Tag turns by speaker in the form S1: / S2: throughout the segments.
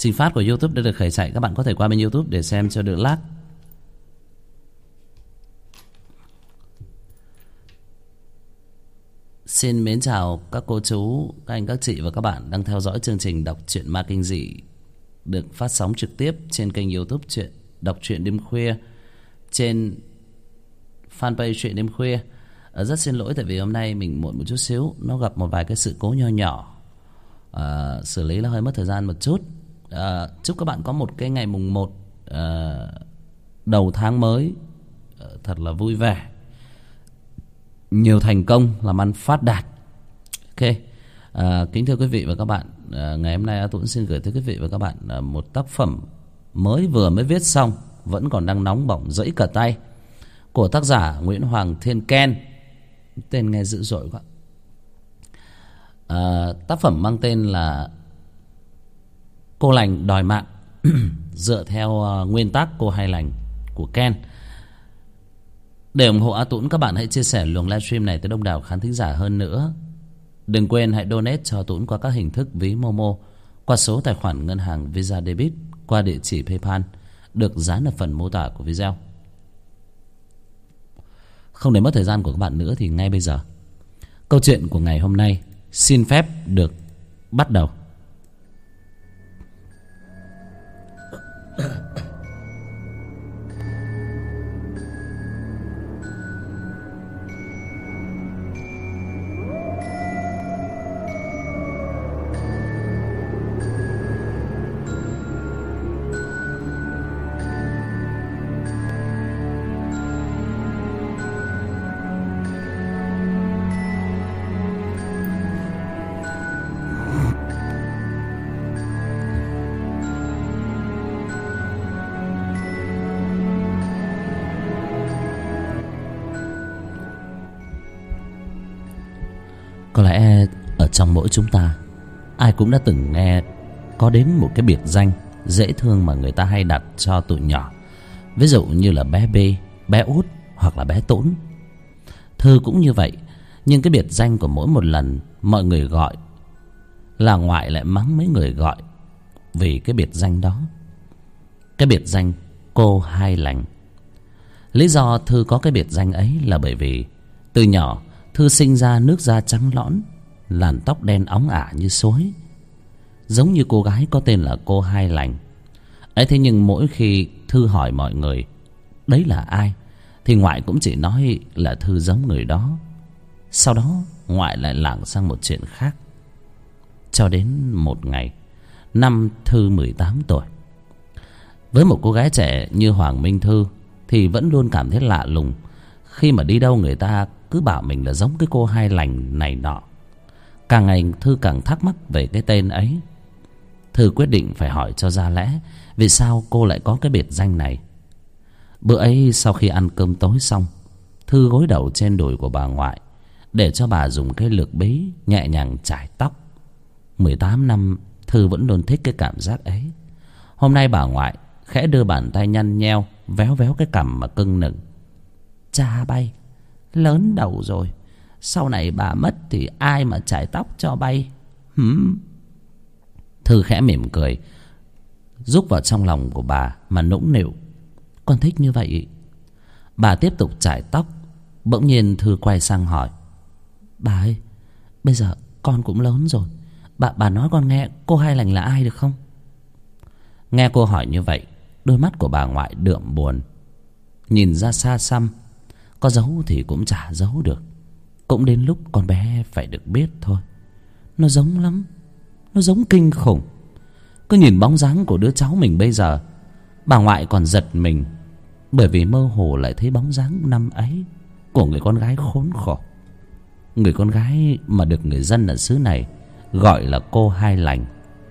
S1: Trình phát của YouTube đã được khởi chạy. Các bạn có thể qua bên YouTube để xem cho đỡ lag. Xin mến chào các cô chú, các anh, các chị và các bạn đang theo dõi chương trình đọc truyện ma kinh dị được phát sóng trực tiếp trên kênh YouTube truyện đọc truyện đêm khuya, trên fanpage truyện đêm khuya. Rất xin lỗi tại vì hôm nay mình muộn một chút xíu, nó gặp một vài cái sự cố nho nhỏ, xử lý nó hơi mất thời gian một chút. Chúc các bạn có một cái ngày mùng 1 đầu tháng mới thật là vui vẻ, nhiều thành công, làm ăn phát đạt. Ok, kính thưa quý vị và các bạn, ngày hôm nay A Tuấn xin gửi tới quý vị và các bạn một tác phẩm vừa mới viết xong, vẫn còn đang nóng bỏng rẫy cả tay, của tác giả Nguyễn Hoàng Thiên Ken. Tên nghe dữ dội quá. Tác phẩm mang tên là Cô Lành Đòi Mạng, dựa theo nguyên tác Cô Hai Lành của Ken. Để ủng hộ A Tuấn, các bạn hãy chia sẻ luồng livestream này tới đông đảo khán thính giả hơn nữa. Đừng quên hãy donate cho Tuấn qua các hình thức ví Momo, qua số tài khoản ngân hàng Visa Debit, qua địa chỉ PayPal được dán ở phần mô tả của video. Không để mất thời gian của các bạn nữa thì ngay bây giờ, câu chuyện của ngày hôm nay xin phép được bắt đầu. Có lẽ ở trong mỗi chúng ta, ai cũng đã từng nghe có đến một cái biệt danh dễ thương mà người ta hay đặt cho tụi nhỏ. Ví dụ như là bé B, bé Út hoặc là bé Tốn. Thư cũng như vậy, nhưng cái biệt danh của mỗi một lần mọi người gọi là ngoại lại mắng mấy người gọi vì cái biệt danh đó. Cái biệt danh Cô Hai Lành. Lý do Thư có cái biệt danh ấy là bởi vì từ nhỏ Thư sinh ra nước da trắng lõn, làn tóc đen óng ả như suối, giống như cô gái có tên là Cô Hai Lành ấy. Thế nhưng mỗi khi Thư hỏi mọi người đấy là ai thì ngoại cũng chỉ nói là Thư giống người đó. Sau đó ngoại lại lảng sang một chuyện khác. Cho đến một ngày, năm Thư 18 tuổi, với một cô gái trẻ như Hoàng Minh Thư thì vẫn luôn cảm thấy lạ lùng khi mà đi đâu người ta cứ bảo mình là giống cái Cô Hai Lành này nọ. Càng ngày Thư càng thắc mắc về cái tên ấy. Thư quyết định phải hỏi cho ra lẽ vì sao cô lại có cái biệt danh này. Bữa ấy sau khi ăn cơm tối xong, Thư gối đầu trên đùi của bà ngoại để cho bà dùng cái lược bí nhẹ nhàng chải tóc. 18 năm Thư vẫn luôn thích cái cảm giác ấy. Hôm nay bà ngoại khẽ đưa bàn tay nhăn nheo véo véo cái cằm mà cưng nựng. Cha bay, lớn đầu rồi, sau này bà mất thì ai mà chải tóc cho bay? Thư khẽ mỉm cười, rúc vào trong lòng của bà mà nũng nịu. Con thích như vậy. Bà tiếp tục chải tóc. Bỗng nhiên Thư quay sang hỏi: Bà ơi, bây giờ con cũng lớn rồi, bà nói con nghe Cô Hai Lành là ai được không? Nghe cô hỏi như vậy, đôi mắt của bà ngoại đượm buồn, nhìn ra xa xăm. Có giấu thì cũng chả giấu được. Cũng đến lúc con bé phải được biết thôi. Nó giống lắm, nó giống kinh khủng. Cứ nhìn bóng dáng của đứa cháu mình bây giờ, bà ngoại còn giật mình, bởi vì mơ hồ lại thấy bóng dáng năm ấy của người con gái khốn khổ. Người con gái mà được người dân ở xứ này gọi là Cô Hai Lành.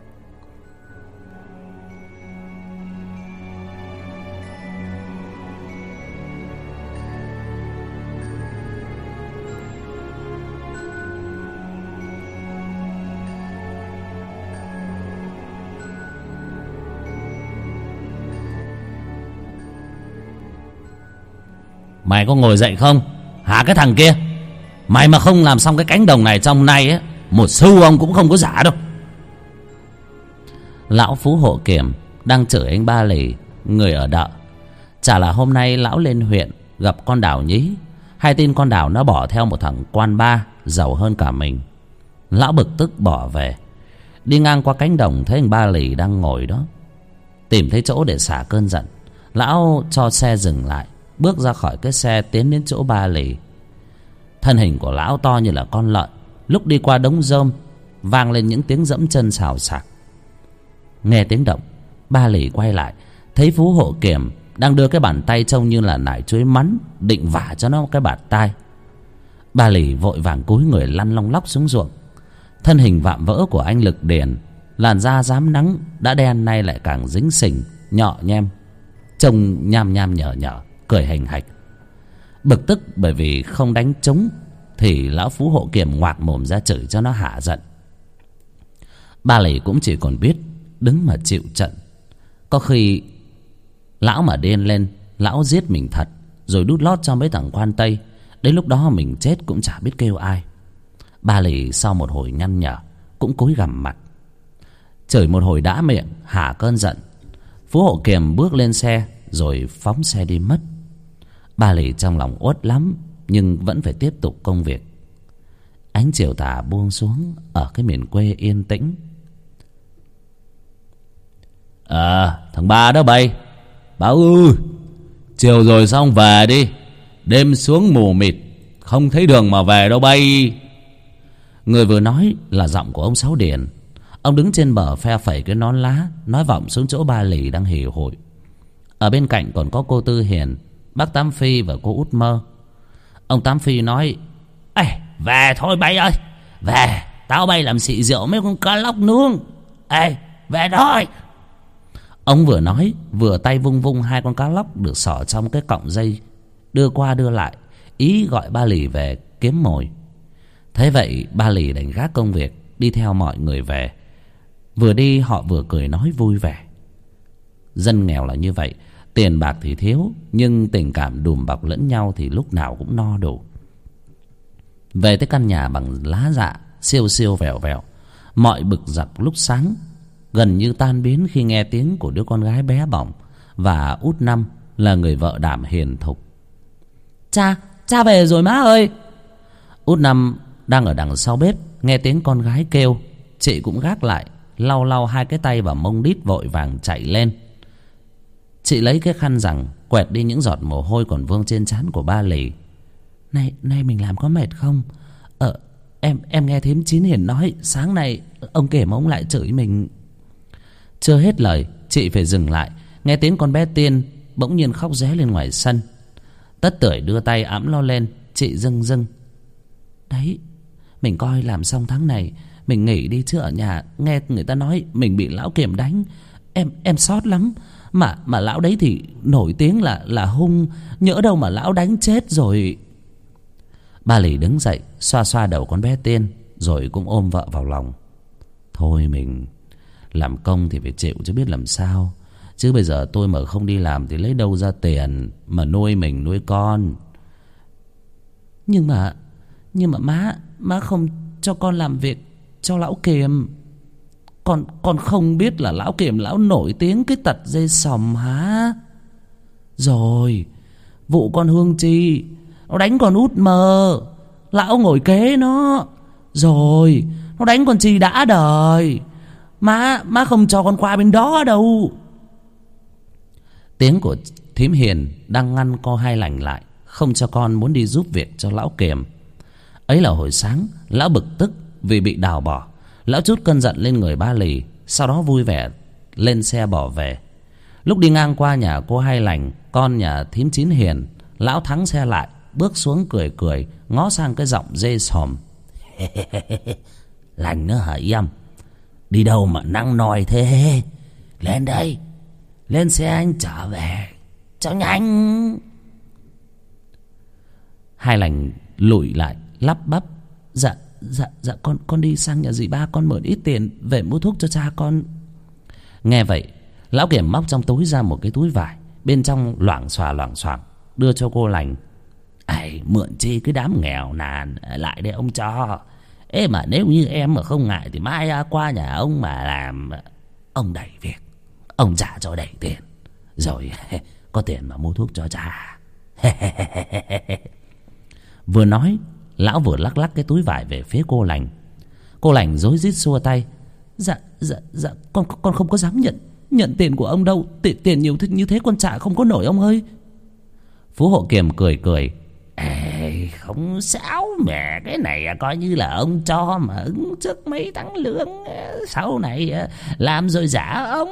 S1: Mày có ngồi dậy không hả cái thằng kia? Mày mà không làm xong cái cánh đồng này trong nay á, một xu ông cũng không có giả đâu. Lão Phú Hộ Kiểm đang chửi anh Ba Lì, người ở đợ. Chả là hôm nay lão lên huyện gặp con Đào nhí, hay tin con Đào nó bỏ theo một thằng quan ba giàu hơn cả mình. Lão bực tức bỏ về. Đi ngang qua cánh đồng thấy anh Ba Lì đang ngồi đó. Tìm thấy chỗ để xả cơn giận, lão cho xe dừng lại, bước ra khỏi cái xe tiến đến chỗ Ba Lì. Thân hình của lão to như là con lợn. Lúc đi qua đống rơm vang lên những tiếng dẫm chân xào xạc. Nghe tiếng động, Ba Lì quay lại, thấy Phú Hộ Kiểm đang đưa cái bàn tay trông như là nải chuối mắn định vả cho nó cái bạt tai. Ba Lì vội vàng cúi người lăn long lóc xuống ruộng. Thân hình vạm vỡ của anh Lực Điền, làn da rám nắng đã đen nay lại càng dính sình nhọ nhem, trông nham nham nhở nhở, cười hình hạch. Bực tức bởi vì không đánh trúng thì lão Phú Hộ Kiểm ngoạc mồm ra chửi cho nó hạ giận. Ba Lì cũng chỉ còn biết đứng mà chịu trận. Có khi lão mà điên lên, lão giết mình thật, rồi đút lót cho mấy thằng quan Tây. Đến lúc đó mình chết cũng chả biết kêu ai. Ba Lì sau một hồi nhăn nhở cũng cúi gằm mặt. Chửi một hồi đã miệng, hả cơn giận, Phú Hộ Kiểm bước lên xe rồi phóng xe đi mất. Ba Lì trong lòng uất lắm, nhưng vẫn phải tiếp tục công việc. Ánh chiều tà buông xuống ở cái miền quê yên tĩnh. Thằng Ba đó bay. Bảo ơi, chiều rồi xong về đi. Đêm xuống mù mịt, không thấy đường mà về đâu bay. Người vừa nói là giọng của ông Sáu Điền. Ông đứng trên bờ phe phẩy cái nón lá, nói vọng xuống chỗ Ba Lì đang hì hụi. Ở bên cạnh còn có cô Tư Hiền, bác Tám Phi và cô Út Mơ. Ông Tám Phi nói: Ê, về thôi bay ơi, về, tao bay làm xị rượu mấy con cá lóc nướng. Ê, về thôi. Ông vừa nói vừa tay vung vung hai con cá lóc được xỏ trong cái cọng dây, đưa qua đưa lại, ý gọi Ba Lì về kiếm mồi. Thế vậy Ba Lì đành gác công việc, đi theo mọi người về. Vừa đi họ vừa cười nói vui vẻ. Dân nghèo là như vậy, tiền bạc thì thiếu, nhưng tình cảm đùm bọc lẫn nhau thì lúc nào cũng no đủ. Về tới căn nhà bằng lá dạ siêu siêu vẹo vẹo, mọi bực dọc lúc sáng gần như tan biến khi nghe tiếng của đứa con gái bé bỏng và Út Năm là người vợ đảm hiền thục. Cha về rồi má ơi. Út Năm đang ở đằng sau bếp, nghe tiếng con gái kêu, chị cũng gác lại, lau lau hai cái tay vào mông đít, vội vàng chạy lên. Chị lấy cái khăn rằng quẹt đi những giọt mồ hôi còn vương trên trán của Ba Lì. Nay mình làm có mệt không? Em nghe thím Chín Hiền nói sáng nay ông Kiểm ông lại chửi mình. Chưa hết lời, chị phải dừng lại, nghe tiếng con bé Tiên bỗng nhiên khóc ré lên ngoài sân. Tất Tưởi đưa tay ẵm lo lên, chị rưng rưng: Đấy, mình coi làm xong tháng này mình nghỉ đi, chứ ở nhà nghe người ta nói mình bị lão Kiểm đánh. Em xót lắm. Mà lão đấy thì nổi tiếng là hung, nhỡ đâu mà lão đánh chết rồi. Ba Lì đứng dậy xoa xoa đầu con bé Tiên, rồi cũng ôm vợ vào lòng. Thôi mình làm công thì phải chịu chứ biết làm sao. Chứ bây giờ tôi mà không đi làm thì lấy đâu ra tiền mà nuôi mình nuôi con. Nhưng mà má không cho con làm việc cho lão Kiểm. Con không biết là lão Kiểm lão nổi tiếng cái tật dây sòm hả? Rồi vụ con Hương Chi nó đánh con Út Mơ, lão ngồi kế nó. Rồi nó đánh con Chi đã đời. Má không cho con qua bên đó đâu. Tiếng của thím Hiền đang ngăn cô Hai Lành lại, không cho con muốn đi giúp việc cho lão Kiểm. Ấy là hồi sáng lão bực tức vì bị đào bỏ. Lão trút cơn giận lên người Ba Lì, sau đó vui vẻ lên xe bỏ về. Lúc đi ngang qua nhà cô Hai Lành, con nhà thím Chín Hiền, lão thắng xe lại, bước xuống cười cười, ngó sang cái giọng dê sòm: Lành nữa hả em? Đi đâu mà năng nòi thế? Lên đây, lên xe anh trở về cho nhanh. Hai Lành lùi lại lắp bắp: Dạ con đi sang nhà dì Ba con mượn ít tiền về mua thuốc cho cha con. Nghe vậy lão Kiểm móc trong túi ra một cái túi vải, bên trong loảng xoảng đưa cho cô Lành. Mượn chi cái đám nghèo nàn, lại để ông cho. Mà nếu như em mà không ngại thì mai qua nhà ông mà làm. ông đẩy việc, ông trả cho đẩy tiền, rồi có tiền mà mua thuốc cho cha. Vừa nói, lão vừa lắc lắc cái túi vải về phía cô lành. Cô lành rối rít xua tay. Dạ, con không có dám nhận tiền của ông đâu. Tiền nhiều như thế con trả không có nổi ông ơi. Phú Hộ Kiềm cười cười. Ê, không sao mẹ, cái này coi như là ông cho mà ứng trước mấy tháng lương, sau này làm rồi trả ông.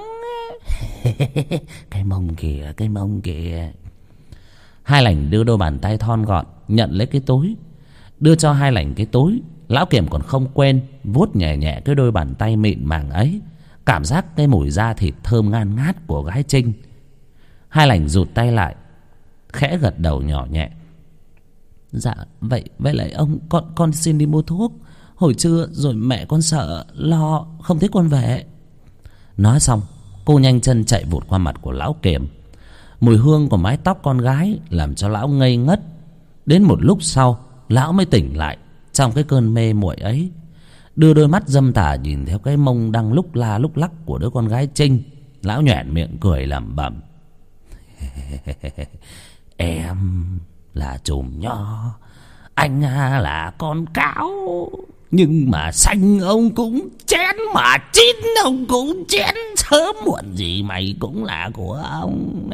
S1: Cái mông kìa. Hai Lành đưa đôi bàn tay thon gọn nhận lấy cái túi, đưa cho Hai Lành cái túi. Lão Kiềm còn không quên vuốt nhẹ nhẹ cái đôi bàn tay mịn màng ấy, cảm giác cái mùi da thịt thơm ngan ngát của gái Trinh. Hai Lành rụt tay lại, khẽ gật đầu nhỏ nhẹ. Dạ vậy lại ông, con xin đi mua thuốc. Hồi trưa rồi mẹ con sợ lo không thấy con về. Nói xong cô nhanh chân chạy vụt qua mặt của lão Kiềm. Mùi hương của mái tóc con gái làm cho lão ngây ngất. Đến một lúc sau lão mới tỉnh lại trong cái cơn mê muội ấy, đưa đôi mắt dâm tà nhìn theo cái mông đang lúc la lúc lắc của đứa con gái Trinh. Lão nhoẻn miệng cười lẩm bẩm. Em là chùm nho, anh là con cáo, nhưng mà xanh ông cũng chén, mà chín ông cũng chén, sớm muộn gì mày cũng là của ông.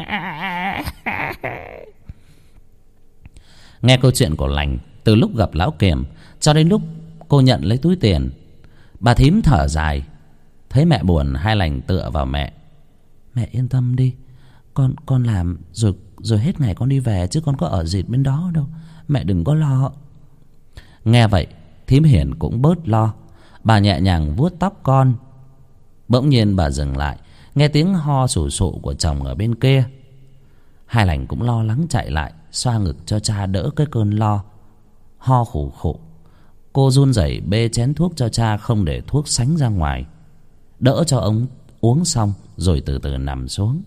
S1: Nghe câu chuyện của Lành từ lúc gặp lão Kiềm cho đến lúc cô nhận lấy túi tiền, bà thím thở dài. Thấy mẹ buồn, Hai Lành tựa vào mẹ. Mẹ yên tâm đi, con làm rồi hết ngày con đi về, chứ con có ở dịt bên đó đâu. Mẹ đừng có lo. Nghe vậy thím Hiền cũng bớt lo. Bà nhẹ nhàng vuốt tóc con. Bỗng nhiên bà dừng lại, nghe tiếng ho sù sụ của chồng ở bên kia. Hai Lành cũng lo lắng chạy lại, xoa ngực cho cha đỡ cái cơn lo. Ho khủ khụ, cô run rẩy bê chén thuốc cho cha, không để thuốc sánh ra ngoài. Đỡ cho ông uống xong rồi từ từ nằm xuống.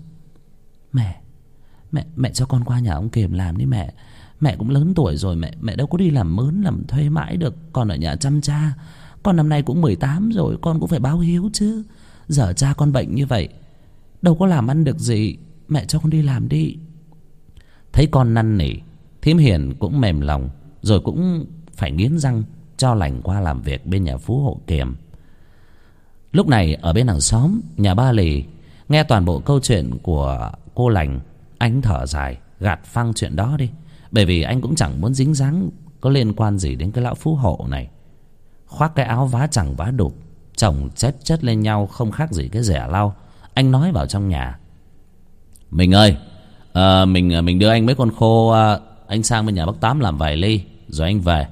S1: Mẹ cho con qua nhà ông Kiềm làm đi mẹ. Mẹ cũng lớn tuổi rồi, mẹ đâu có đi làm mướn làm thuê mãi được. Con ở nhà chăm cha. Con năm nay cũng 18 rồi, con cũng phải báo hiếu chứ. Giờ cha con bệnh như vậy, đâu có làm ăn được gì. Mẹ cho con đi làm đi. Thấy con năn nỉ, thím Hiền cũng mềm lòng, rồi cũng phải nghiến răng cho Lành qua làm việc bên nhà Phú Hộ Kiềm. Lúc này ở bên hàng xóm, nhà ba Lì, nghe toàn bộ câu chuyện của cô Lành, anh thở dài gạt phăng chuyện đó đi, bởi vì anh cũng chẳng muốn dính dáng có liên quan gì đến cái lão Phú Hộ này. Khoác cái áo vá chẳng vá đục, chồng chất lên nhau không khác gì cái rẻ lau, anh nói vào trong nhà. Mình ơi, mình đưa anh mấy con khô, anh sang bên nhà bác Tám làm vài ly rồi anh về.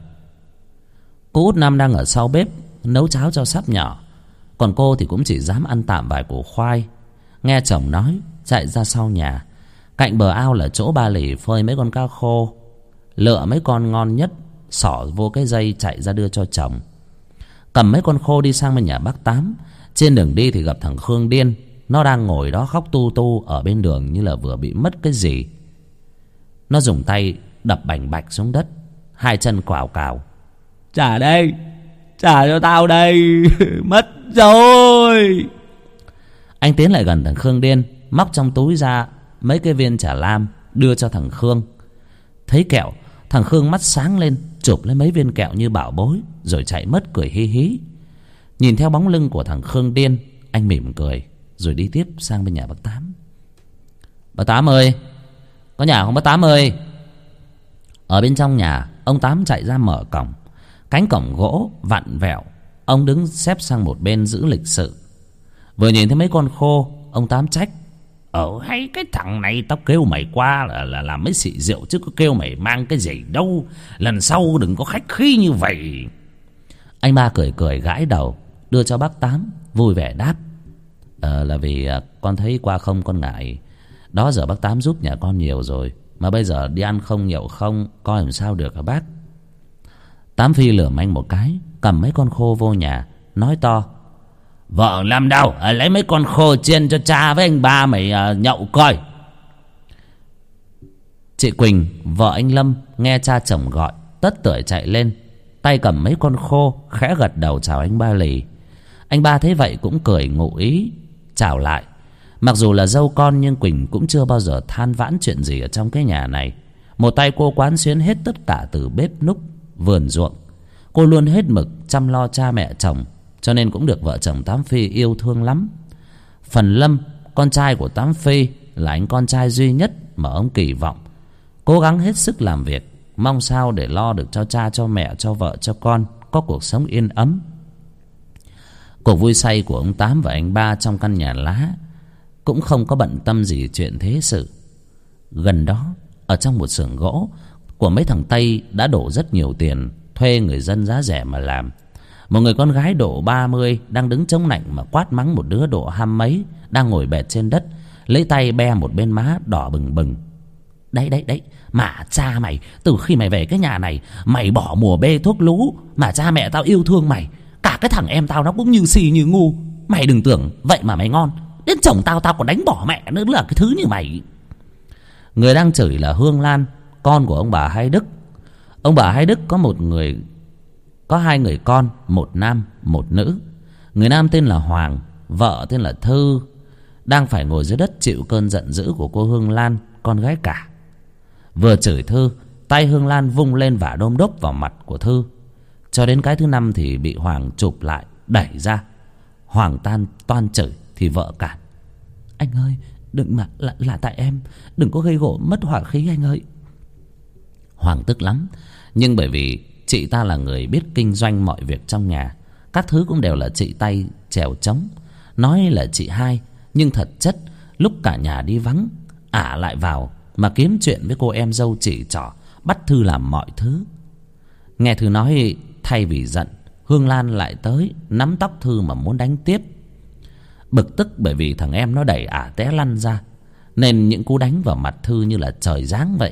S1: Cô út Năm đang ở sau bếp nấu cháo cho sắp nhỏ, còn cô thì cũng chỉ dám ăn tạm vài củ khoai. Nghe chồng nói, chạy ra sau nhà. Cạnh bờ ao là chỗ ba Lì phơi mấy con cá khô, lựa mấy con ngon nhất xỏ vô cái dây chạy ra đưa cho chồng. Cầm mấy con khô đi sang bên nhà bác Tám. Trên đường đi thì gặp thằng Khương điên. Nó đang ngồi đó khóc tu tu ở bên đường như là vừa bị mất cái gì. Nó dùng tay đập bành bạch xuống đất, hai chân quào cào. Trả đây, trả cho tao đây. Mất rồi. Anh tiến lại gần thằng Khương điên, móc trong túi ra mấy cái viên chả lam đưa cho thằng Khương. Thấy kẹo, thằng Khương mắt sáng lên, chụp lấy mấy viên kẹo như bảo bối, rồi chạy mất cười hí hí. Nhìn theo bóng lưng của thằng Khương điên, anh mỉm cười rồi đi tiếp sang bên nhà bác Tám. Bác Tám ơi, có nhà không bác Tám ơi? Ở bên trong nhà, ông Tám chạy ra mở cổng. Cánh cổng gỗ vặn vẹo, ông đứng xếp sang một bên giữ lịch sự. Vừa nhìn thấy mấy con khô, ông Tám trách. Hay cái thằng này tao kêu mày qua là làm mấy xị rượu, chứ có kêu mày mang cái gì đâu. Lần sau đừng có khách khí như vậy. Anh ba cười cười gãi đầu, đưa cho bác Tám, vui vẻ đáp. Là vì con thấy qua không con ngại. Đó giờ bác Tám giúp nhà con nhiều rồi, mà bây giờ đi ăn không nhậu không, coi làm sao được hả bác? Tám Phi lườm anh một cái, cầm mấy con khô vô nhà, nói to. Vợ làm đâu, lấy mấy con khô chiên cho cha với anh ba mày nhậu coi. Chị Quỳnh, vợ anh Lâm, nghe cha chồng gọi, tất tưởi chạy lên, tay cầm mấy con khô, khẽ gật đầu chào anh ba Lì. Anh ba thấy vậy cũng cười ngụ ý, chào lại. Mặc dù là dâu con nhưng Quỳnh cũng chưa bao giờ than vãn chuyện gì ở trong cái nhà này. Một tay cô quán xuyến hết tất cả từ bếp núc, vườn ruộng. Cô luôn hết mực chăm lo cha mẹ chồng, cho nên cũng được vợ chồng Tám Phi yêu thương lắm. Phần Lâm, con trai của Tám Phi, là anh con trai duy nhất mà ông kỳ vọng. Cố gắng hết sức làm việc, mong sao để lo được cho cha, cho mẹ, cho vợ, cho con có cuộc sống yên ấm. Cuộc vui say của ông Tám và anh Ba trong căn nhà lá cũng không có bận tâm gì chuyện thế sự. Gần đó, ở trong một xưởng gỗ của mấy thằng Tây đã đổ rất nhiều tiền thuê người dân giá rẻ mà làm. Một người con gái độ 30 đang đứng chống nạnh mà quát mắng một đứa độ 20 mấy đang ngồi bệt trên đất, lấy tay be một bên má đỏ bừng bừng. Đấy, mà cha mày, từ khi mày về cái nhà này, mày bỏ mùa bê thuốc lú, mà cha mẹ tao yêu thương mày. Cả cái thằng em tao nó cũng như xì như ngu. Mày đừng tưởng vậy mà mày ngon. Đến chồng tao còn đánh bỏ mẹ nữa là cái thứ như mày. Người đang chửi là Hương Lan, con của ông bà Hai Đức. Ông bà Hai Đức có hai người con, một nam một nữ. Người nam tên là Hoàng, vợ tên là Thư, đang phải ngồi dưới đất chịu cơn giận dữ của cô Hương Lan, con gái cả. Vừa chửi Thư, tay Hương Lan vung lên vả đôm đốp vào mặt của Thư. Cho đến cái thứ năm thì bị Hoàng chụp lại đẩy ra. Hoàng toan chửi thì vợ cản. Anh ơi, đừng mà, là tại em, đừng có gây gổ mất hỏa khí anh ơi. Hoàng tức lắm, nhưng bởi vì chị ta là người biết kinh doanh mọi việc trong nhà, các thứ cũng đều là chị tay chèo trống. Nói là chị hai, nhưng thật chất lúc cả nhà đi vắng, ả lại vào mà kiếm chuyện với cô em dâu chỉ trỏ, bắt Thư làm mọi thứ. Nghe Thư nói, thay vì giận, Hương Lan lại tới nắm tóc Thư mà muốn đánh tiếp. Bực tức bởi vì thằng em nó đẩy ả té lăn ra, nên những cú đánh vào mặt Thư như là trời giáng vậy.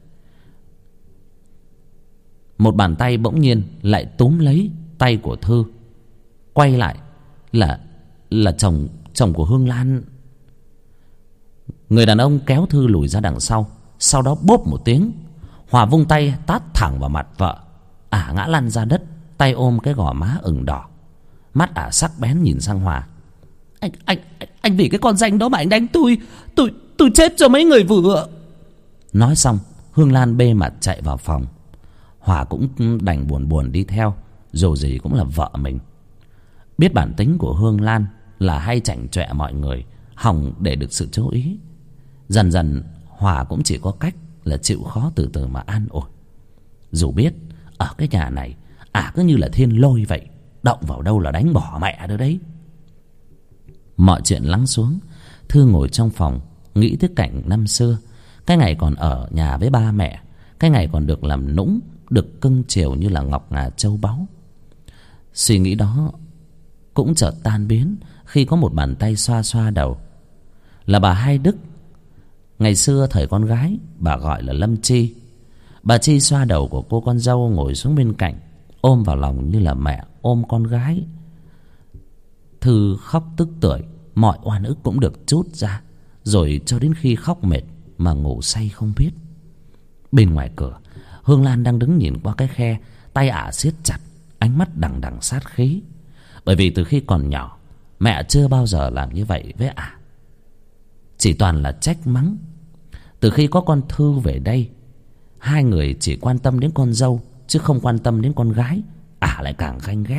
S1: Một bàn tay bỗng nhiên lại túm lấy tay của Thư. Quay lại là chồng của Hương Lan. Người đàn ông kéo Thư lùi ra đằng sau, sau đó bốp một tiếng, Hòa vung tay tát thẳng vào mặt vợ. Ả ngã lăn ra đất, tay ôm cái gò má ửng đỏ. Mắt ả sắc bén nhìn sang Hòa. Anh vì cái con danh đó mà anh đánh tôi chết cho mấy người vừa. Nói xong, Hương Lan bê mặt chạy vào phòng. Hòa cũng đành buồn đi theo, dù gì cũng là vợ mình. Biết bản tính của Hương Lan là hay chảnh chọe mọi người, hòng để được sự chú ý. Dần dần Hòa cũng chỉ có cách là chịu khó từ từ mà an ủi. Dù biết ở cái nhà này ả cứ như là thiên lôi vậy, động vào đâu là đánh bỏ mẹ nữa đấy. Mọi chuyện lắng xuống, Thư ngồi trong phòng nghĩ tới cảnh năm xưa, cái ngày còn ở nhà với ba mẹ, cái ngày còn được làm nũng, được cưng chiều như là ngọc ngà châu báu. Suy nghĩ đó cũng chợt tan biến khi có một bàn tay xoa xoa đầu. Là bà Hai Đức. Ngày xưa thời con gái, bà gọi là Lâm Chi. Bà Chi xoa đầu của cô con dâu ngồi xuống bên cạnh, ôm vào lòng như là mẹ ôm con gái. Thư khóc tức tưởi, mọi oan ức cũng được trút ra, rồi cho đến khi khóc mệt mà ngủ say không biết. Bên ngoài cửa, Hương Lan đang đứng nhìn qua cái khe, tay ả siết chặt, ánh mắt đằng đằng sát khí. Bởi vì từ khi còn nhỏ, mẹ chưa bao giờ làm như vậy với ả, chỉ toàn là trách mắng. Từ khi có con Thư về đây, hai người chỉ quan tâm đến con dâu chứ không quan tâm đến con gái, ả lại càng ganh ghét.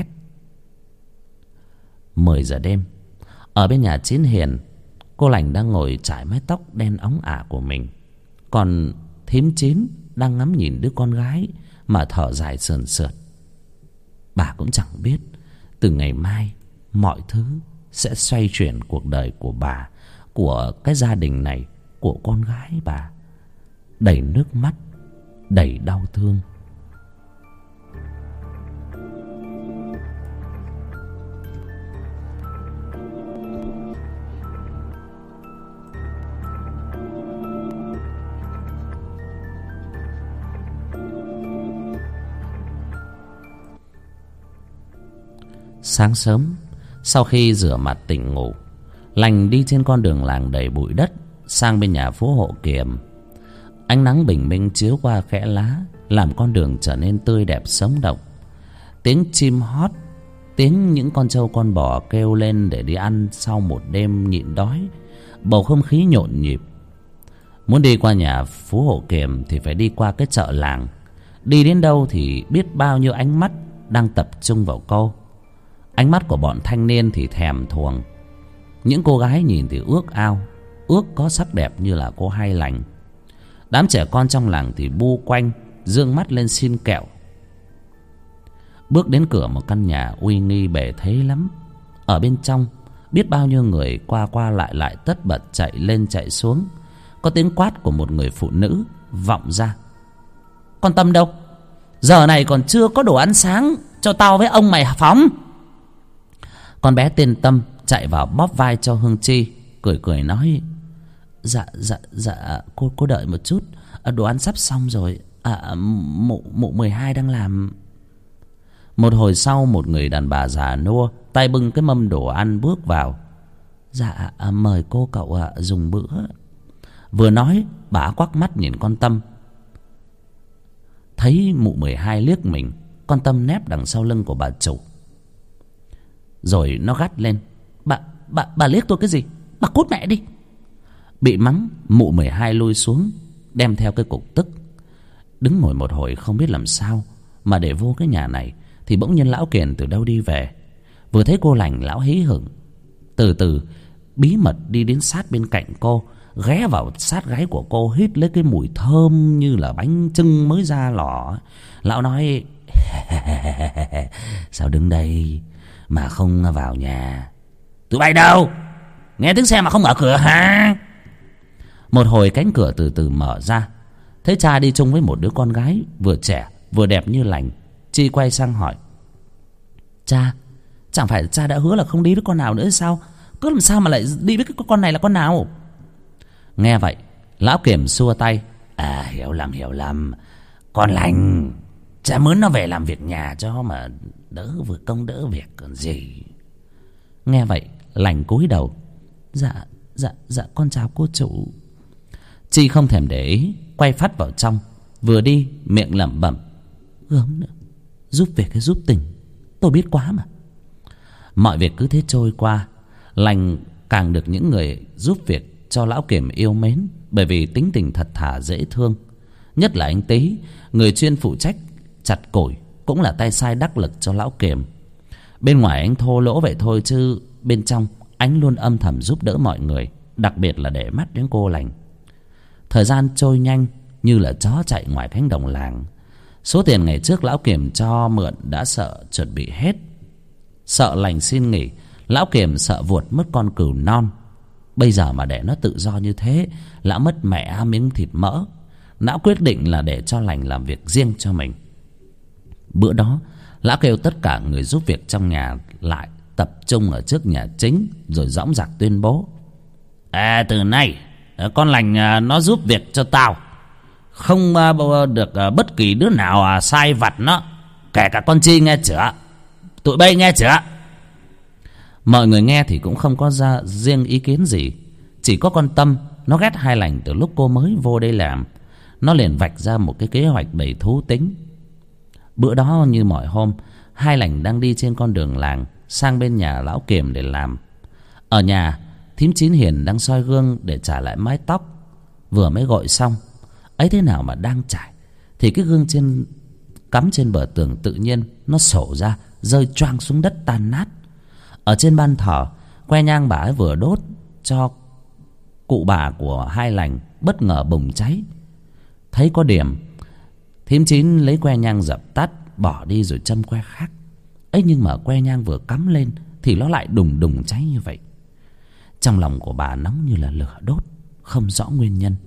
S1: 10 giờ đêm, ở bên nhà Chín Hiền, cô Lành đang ngồi chải mái tóc đen óng ả của mình, còn thím Chín đang ngắm nhìn đứa con gái mà thở dài sườn sượt. Bà cũng chẳng biết từ ngày mai mọi thứ sẽ xoay chuyển cuộc đời của bà, của cái gia đình này, của con gái bà, đầy nước mắt, đầy đau thương. Sáng sớm, sau khi rửa mặt tỉnh ngủ, Lành đi trên con đường làng đầy bụi đất sang bên nhà phú hộ Kiềm. Ánh nắng bình minh chiếu qua kẽ lá, làm con đường trở nên tươi đẹp sống động. Tiếng chim hót Tiếng những con trâu con bò kêu lên để đi ăn sau một đêm nhịn đói. Bầu không khí nhộn nhịp. Muốn đi qua nhà Phú Hộ Kiềm thì phải đi qua cái chợ làng. Đi đến đâu thì biết bao nhiêu ánh mắt đang tập trung vào cô. Ánh mắt của bọn thanh niên thì thèm thuồng. Những cô gái nhìn thì ước ao, ước có sắc đẹp như là cô Hai Lành. Đám trẻ con trong làng thì bu quanh, dương mắt lên xin kẹo. Bước đến cửa một căn nhà uy nghi bề thế lắm. Ở bên trong biết bao nhiêu người qua qua lại lại tất bật chạy lên chạy xuống. Có tiếng quát của một người phụ nữ vọng ra: "Con Tâm đâu? Giờ này còn chưa có đồ ăn sáng cho tao với ông mày phóng." Con bé tên Tâm chạy vào bóp vai cho Hương Chi, cười cười nói: Dạ cô đợi một chút, đồ ăn sắp xong rồi. Mụ 12 đang làm. Một hồi sau, một người đàn bà già nua tay bưng cái mâm đồ ăn bước vào. "Dạ mời cô cậu dùng bữa." Vừa nói bà quắc mắt nhìn con Tâm. Thấy mụ 12 liếc mình, con Tâm nép đằng sau lưng của bà chủ. Rồi nó gắt lên: Bà liếc tôi cái gì? Bà cút mẹ đi." Bị mắng, mụ 12 lui xuống, đem theo cái cục tức. Đứng ngồi một hồi không biết làm sao mà để vô cái nhà này, thì bỗng nhiên lão Kiền từ đâu đi về. Vừa thấy cô Lành, lão hí hửng, từ từ bí mật đi đến sát bên cạnh cô, ghé vào sát gáy của cô, hít lấy cái mùi thơm như là bánh chưng mới ra lò. Lão nói: "Sao đứng đây mà không vào nhà? Tụi bay đâu? Nghe tiếng xe mà không mở cửa hả?" Một hồi cánh cửa từ từ mở ra. Thấy cha đi chung với một đứa con gái vừa trẻ vừa đẹp như Lành. Chi quay sang hỏi: "Cha, chẳng phải cha đã hứa là không đi với con nào nữa sao? Cứ làm sao mà lại đi với cái con này là con nào?" Nghe vậy, lão Kiềm xua tay: Hiểu lầm. Con Lành, cha mướn nó về làm việc nhà cho mà đỡ vừa công đỡ việc còn gì." Nghe vậy, Lành cúi đầu: Dạ con chào cô chủ." Chi không thèm để ý, quay phắt vào trong. Vừa đi miệng lẩm bẩm: "Gớm nữa, giúp việc hay giúp tình, tôi biết quá mà." Mọi việc cứ thế trôi qua. Lành càng được những người giúp việc cho lão Kiềm yêu mến, bởi vì tính tình thật thà dễ thương. Nhất là anh Tý, người chuyên phụ trách chặt củi, cũng là tay sai đắc lực cho lão Kiềm. Bên ngoài anh thô lỗ vậy thôi, chứ bên trong anh luôn âm thầm giúp đỡ mọi người, đặc biệt là để mắt đến cô Lành. Thời gian trôi nhanh như là chó chạy ngoài cánh đồng làng. Số tiền ngày trước lão Kiềm cho mượn đã sợ chuẩn bị hết. Sợ Lành xin nghỉ, lão Kiềm sợ vuột mất con cừu non. Bây giờ mà để nó tự do như thế, lão mất mẹ miếng thịt mỡ. Lão quyết định là để cho Lành làm việc riêng cho mình. Bữa đó, lão kêu tất cả người giúp việc trong nhà lại tập trung ở trước nhà chính, rồi dõng dạc tuyên bố: Từ nay con Lành nó giúp việc cho tao, không được bất kỳ đứa nào sai vặt nó, kể cả con Chi, nghe chưa? Tụi bay nghe chưa?" Mọi người nghe thì cũng không có ra riêng ý kiến gì. Chỉ có con Tâm, nó ghét Hai Lành từ lúc cô mới vô đây làm. Nó liền vạch ra một cái kế hoạch đầy thú tính. Bữa đó như mọi hôm, Hai Lành đang đi trên con đường làng sang bên nhà lão Kiềm để làm. Ở nhà, thím Chín Hiền đang soi gương để trả lại mái tóc, vừa mới gội xong. Ấy thế nào mà đang chải thì cái gương cắm trên bờ tường tự nhiên nó sổ ra, rơi choang xuống đất tan nát. Ở trên ban thờ, que nhang bà ấy vừa đốt cho cụ bà của Hai Lành bất ngờ bùng cháy. Thấy có điểm, thím Chín lấy que nhang dập tắt, bỏ đi rồi châm que khác. ấy nhưng mà que nhang vừa cắm lên thì nó lại đùng đùng cháy như vậy. Trong lòng của bà nóng như là lửa đốt, không rõ nguyên nhân.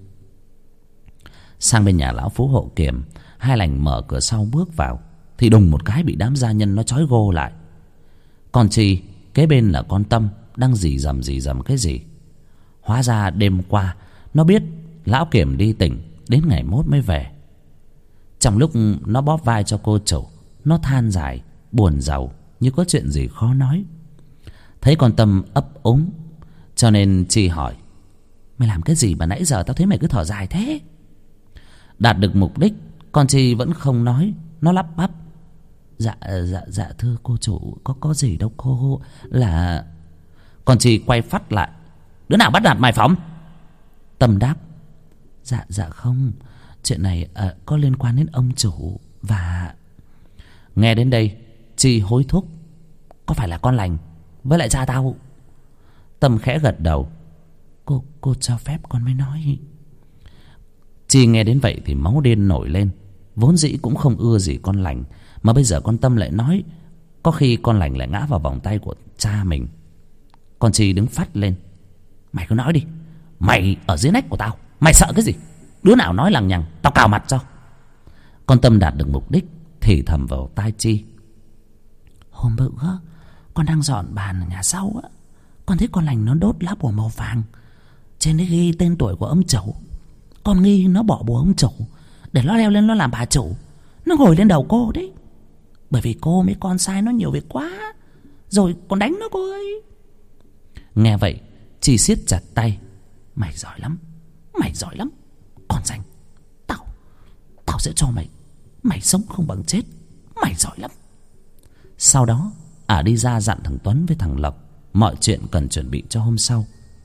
S1: Sang bên nhà lão Phú Hộ Kiềm, Hai Lành mở cửa sau bước vào thì đùng một cái bị đám gia nhân nó trói gô lại. Còn Chi kế bên là con Tâm đang rì rầm cái gì. Hóa ra đêm qua nó biết lão Kiềm đi tỉnh, đến ngày mốt mới về. Trong lúc nó bóp vai cho cô chủ, nó than dài buồn rầu như có chuyện gì khó nói. Thấy con Tâm ấp úng, cho nên Chi hỏi: "Mày làm cái gì mà nãy giờ tao thấy mày cứ thở dài thế?" Đạt được mục đích, con Chi vẫn không nói. Nó lắp bắp: Dạ thưa cô chủ, có gì đâu cô, là... Con Chi quay phắt lại: đứa nào bắt nạt mày phóng? Tâm đáp: Dạ không, chuyện này có liên quan đến ông chủ và... Nghe đến đây Chi hối thúc: có phải là con Lành với lại cha tao? Tâm khẽ gật đầu: Cô cho phép con mới nói. Chi nghe đến vậy thì máu điên nổi lên. Vốn dĩ cũng không ưa gì con Lành, mà bây giờ con Tâm lại nói có khi con Lành lại ngã vào vòng tay của cha mình. Con Chi đứng phắt lên: mày cứ nói đi, mày ở dưới nách của tao, mày sợ cái gì? Đứa nào nói lằng nhằng tao cào mặt cho. Con Tâm đạt được mục đích, thì thầm vào tai Chi: hôm bữa con đang dọn bàn ở nhà sau á, con thấy con Lành nó đốt lá bùa màu vàng, trên đấy ghi tên tuổi của ông chủ. Con nghi nó bỏ bùa ông chủ để nó leo lên nó làm bà chủ, nó ngồi lên đầu cô đấy. Bởi vì cô mấy con sai nó nhiều việc quá, rồi còn đánh nó cô ơi. Nghe vậy Chi siết chặt tay: mày giỏi lắm, con Danh, tao sẽ cho mày sống không bằng chết, mày giỏi lắm. Sau đó đi ra dặn thằng Tuấn với thằng Lộc mọi chuyện cần chuẩn bị cho hôm sau.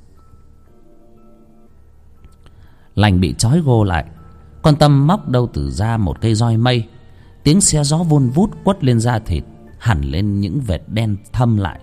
S1: Lành bị trói gô lại, con Tâm móc đâu từ ra một cây roi mây. Tiếng xe gió vun vút quất lên da thịt, hẳn lên những vệt đen thâm lại.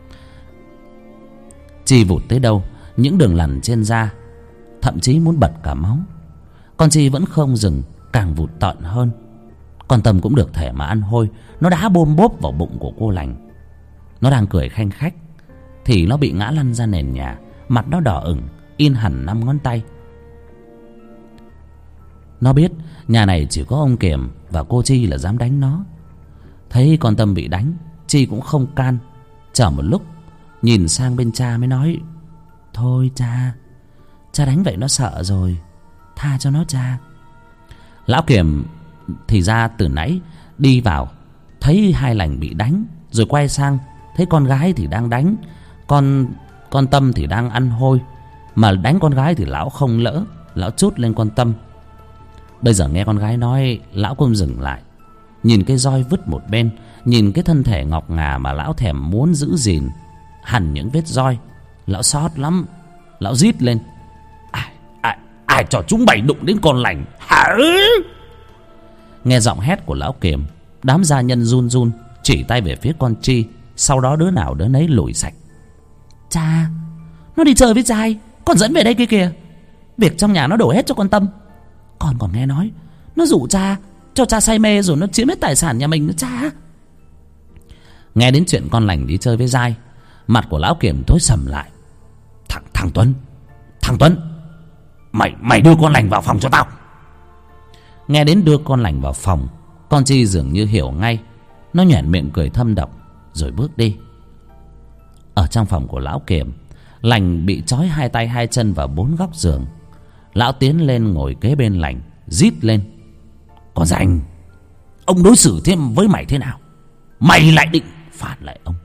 S1: Chi vụt tới đâu, những đường lằn trên da thậm chí muốn bật cả máu. Con Chi vẫn không dừng, càng vụt tợn hơn. Con Tâm cũng được thể mà ăn hôi, nó đá bôm bốp vào bụng của cô Lành. Nó đang cười khanh khách thì nó bị ngã lăn ra nền nhà, mặt nó đỏ ửng, in hẳn 5 ngón tay. Nó biết nhà này chỉ có ông Kiểm và cô Chi là dám đánh nó. Thấy con Tâm bị đánh, Chi cũng không can. Chờ một lúc, nhìn sang bên cha mới nói: thôi cha đánh vậy nó sợ rồi, tha cho nó cha. Lão Kiểm thì ra từ nãy đi vào, thấy hai Lành bị đánh, rồi quay sang thấy con gái thì đang đánh con Tâm thì đang ăn hôi. Mà đánh con gái thì lão không lỡ, lão trút lên con Tâm. Bây giờ nghe con gái nói, lão cũng dừng lại, nhìn cái roi vứt một bên, nhìn cái thân thể ngọc ngà mà lão thèm muốn giữ gìn hẳn những vết roi. Lão xót lắm, lão rít lên: ai cho chúng mày đụng đến con Lành hả? Nghe giọng hét của lão Kiểm, đám gia nhân run run chỉ tay về phía con Chi. Sau đó đứa nào đứa nấy lùi sạch. Cha, nó đi chơi với trai, con dẫn về đây kia kìa. Việc trong nhà nó đổ hết cho con Tâm. Con còn nghe nói nó rủ cha, cho cha say mê rồi nó chiếm hết tài sản nhà mình nữa cha. Nghe đến chuyện con Lành đi chơi với dai, mặt của lão Kiểm tối sầm lại. Thằng Tuấn, mày đưa con Lành vào phòng cho tao. Nghe đến đưa con Lành vào phòng, con Chi dường như hiểu ngay. Nó nhoẻn miệng cười thâm độc rồi bước đi. Ở trong phòng của lão Kiểm, Lành bị trói 2 tay 2 chân vào 4 góc giường. Lão tiến lên ngồi kế bên Lành, rít lên: con Danh, ông đối xử thêm với mày thế nào? Mày lại định phản lại ông?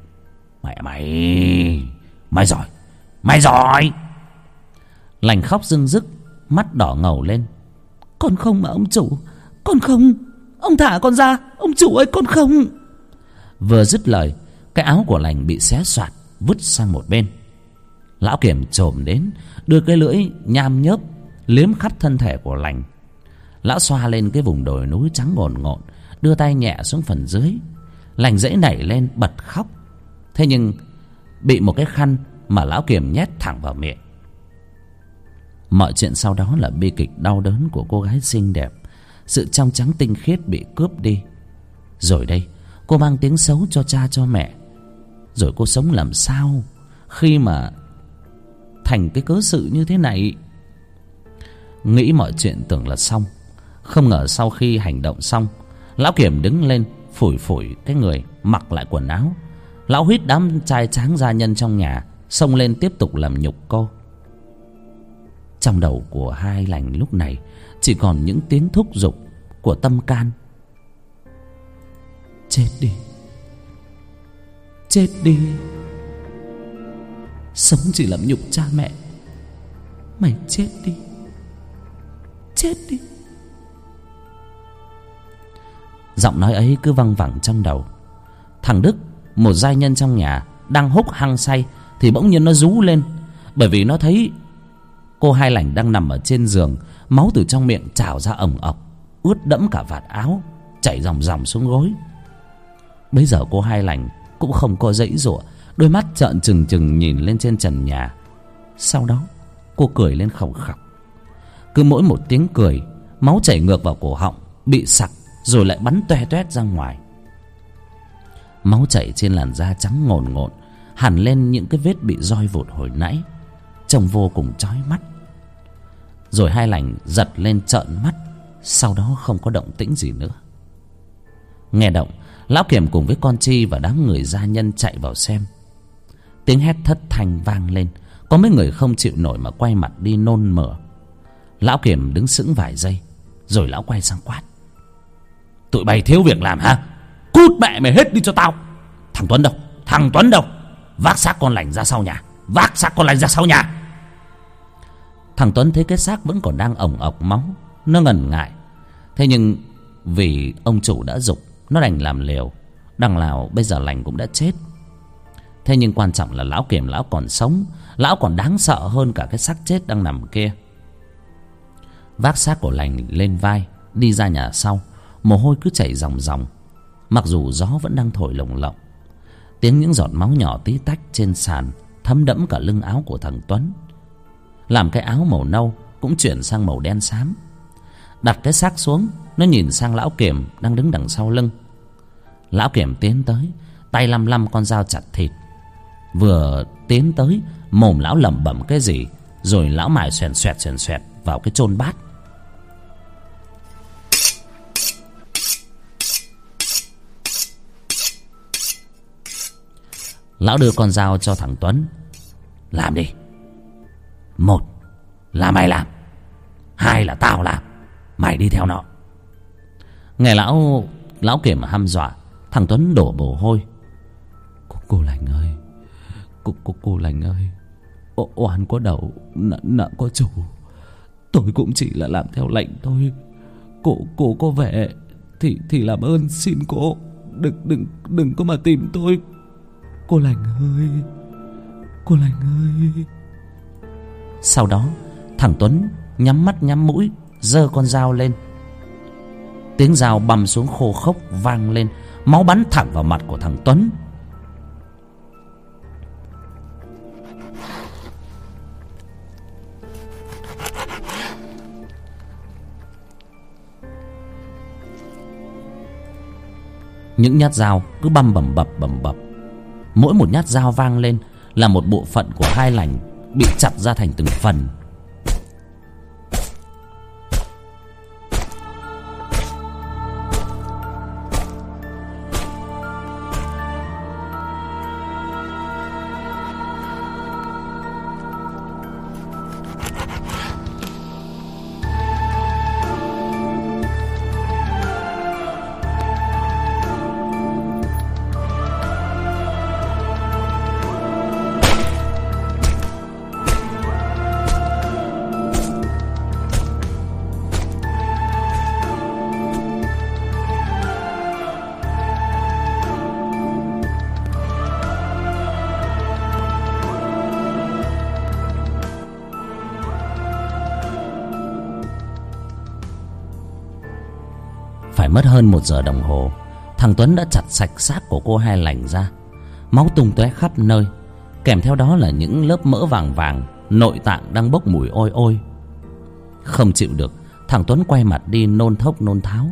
S1: Mày giỏi. Lành khóc rưng rức, mắt đỏ ngầu lên: con không mà ông chủ, con không, ông thả con ra, ông chủ ơi, con không. Vừa dứt lời, cái áo của Lành bị xé xoạt vứt sang một bên. Lão Kiểm chồm đến, đưa cái lưỡi nham nhớp liếm khắp thân thể của Lành. Lão xoa lên cái vùng đồi núi trắng ngồn ngộn, đưa tay nhẹ xuống phần dưới. Lành dãy nảy lên bật khóc. Thế nhưng bị một cái khăn mà lão Kiểm nhét thẳng vào miệng. Mọi chuyện sau đó là bi kịch đau đớn của cô gái xinh đẹp. Sự trong trắng tinh khiết bị cướp đi. Rồi đây, cô mang tiếng xấu cho cha cho mẹ. Rồi cô sống làm sao khi mà thành cái cớ sự như thế này? Nghĩ mọi chuyện tưởng là xong, không ngờ sau khi hành động xong, lão Kiểm đứng lên phủi phủi cái người, mặc lại quần áo. Lão huýt đám trai tráng gia nhân trong nhà xông lên tiếp tục làm nhục cô. Trong đầu của hai Lành lúc này chỉ còn những tiếng thúc giục của tâm can: chết đi, sống chỉ làm nhục cha mẹ. Mày chết đi. Giọng nói ấy cứ văng vẳng trong đầu. Thằng Đức, một giai nhân trong nhà, đang húc hăng say thì bỗng nhiên nó rú lên, bởi vì nó thấy cô Hai Lành đang nằm ở trên giường, máu từ trong miệng trào ra ồng ọc, ướt đẫm cả vạt áo, chảy ròng ròng xuống gối. Bấy giờ cô Hai Lành cũng không có giãy giụa, đôi mắt trợn trừng trừng nhìn lên trên trần nhà. Sau đó cô cười lên khòng khọc. Cứ mỗi một tiếng cười, máu chảy ngược vào cổ họng, bị sặc rồi lại bắn toe toét ra ngoài. Máu chảy trên làn da trắng ngồn ngộn, hằn lên những cái vết bị roi vụt hồi nãy, trông vô cùng chói mắt. Rồi Hai Lành giật lên trợn mắt, sau đó không có động tĩnh gì nữa. Nghe động, Lão Kiểm cùng với con Chi và đám người gia nhân chạy vào xem. Tiếng hét thất thanh vang lên, có mấy người không chịu nổi mà quay mặt đi nôn mửa. Lão Kiểm đứng sững vài giây, rồi lão quay sang quát: tụi bay thiếu việc làm hả? Cút mẹ mày hết đi cho tao! Thằng Tuấn đâu? Thằng Tuấn đâu? Vác xác con Lành ra sau nhà! Vác xác con Lành ra sau nhà! Thằng Tuấn thấy cái xác vẫn còn đang ồng ọc máu, nó ngần ngại. Thế nhưng vì ông chủ đã giục, nó đành làm liều. Đằng nào bây giờ Lành cũng đã chết. Thế nhưng quan trọng là Lão Kiểm lão còn sống, lão còn đáng sợ hơn cả cái xác chết đang nằm kia. Vác xác của Lành lên vai, đi ra nhà sau, mồ hôi cứ chảy ròng ròng, mặc dù gió vẫn đang thổi lồng lộng. Tiếng những giọt máu nhỏ tí tách trên sàn thấm đẫm cả lưng áo của thằng Tuấn, làm cái áo màu nâu cũng chuyển sang màu đen xám. Đặt cái xác xuống, nó nhìn sang Lão Kiểm đang đứng đằng sau lưng. Lão Kiểm tiến tới, tay lăm lăm con dao chặt thịt. Vừa tiến tới, mồm lão lẩm bẩm cái gì, rồi lão mài xoèn xoẹt vào cái chôn bát. Lão đưa con dao cho thằng Tuấn: làm đi. Một là mày làm, hai là tao làm, mày đi theo nó. Nghe lão Kiểm hăm dọa, thằng Tuấn đổ mồ hôi. Cô Lành ơi, cô Lành ơi, oan có đầu, nợ có chủ. Tôi cũng chỉ là làm theo lệnh thôi. Cô có vẻ thì làm ơn xin cô đừng có mà tìm tôi. Cô Lành ơi, cô Lành ơi. Sau đó thằng Tuấn nhắm mắt nhắm mũi, giơ con dao lên. Tiếng dao băm xuống khô khốc vang lên, máu bắn thẳng vào mặt của thằng Tuấn. Những nhát dao cứ băm bầm bập. Mỗi một nhát dao vang lên là một bộ phận của Hai Lành bị chặt ra thành từng phần. Phải mất hơn 1 giờ đồng hồ, thằng Tuấn đã chặt sạch xác của cô Hai Lành ra. Máu tung tóe khắp nơi, kèm theo đó là những lớp mỡ vàng vàng, nội tạng đang bốc mùi ôi ôi. Không chịu được, thằng Tuấn quay mặt đi nôn thốc nôn tháo.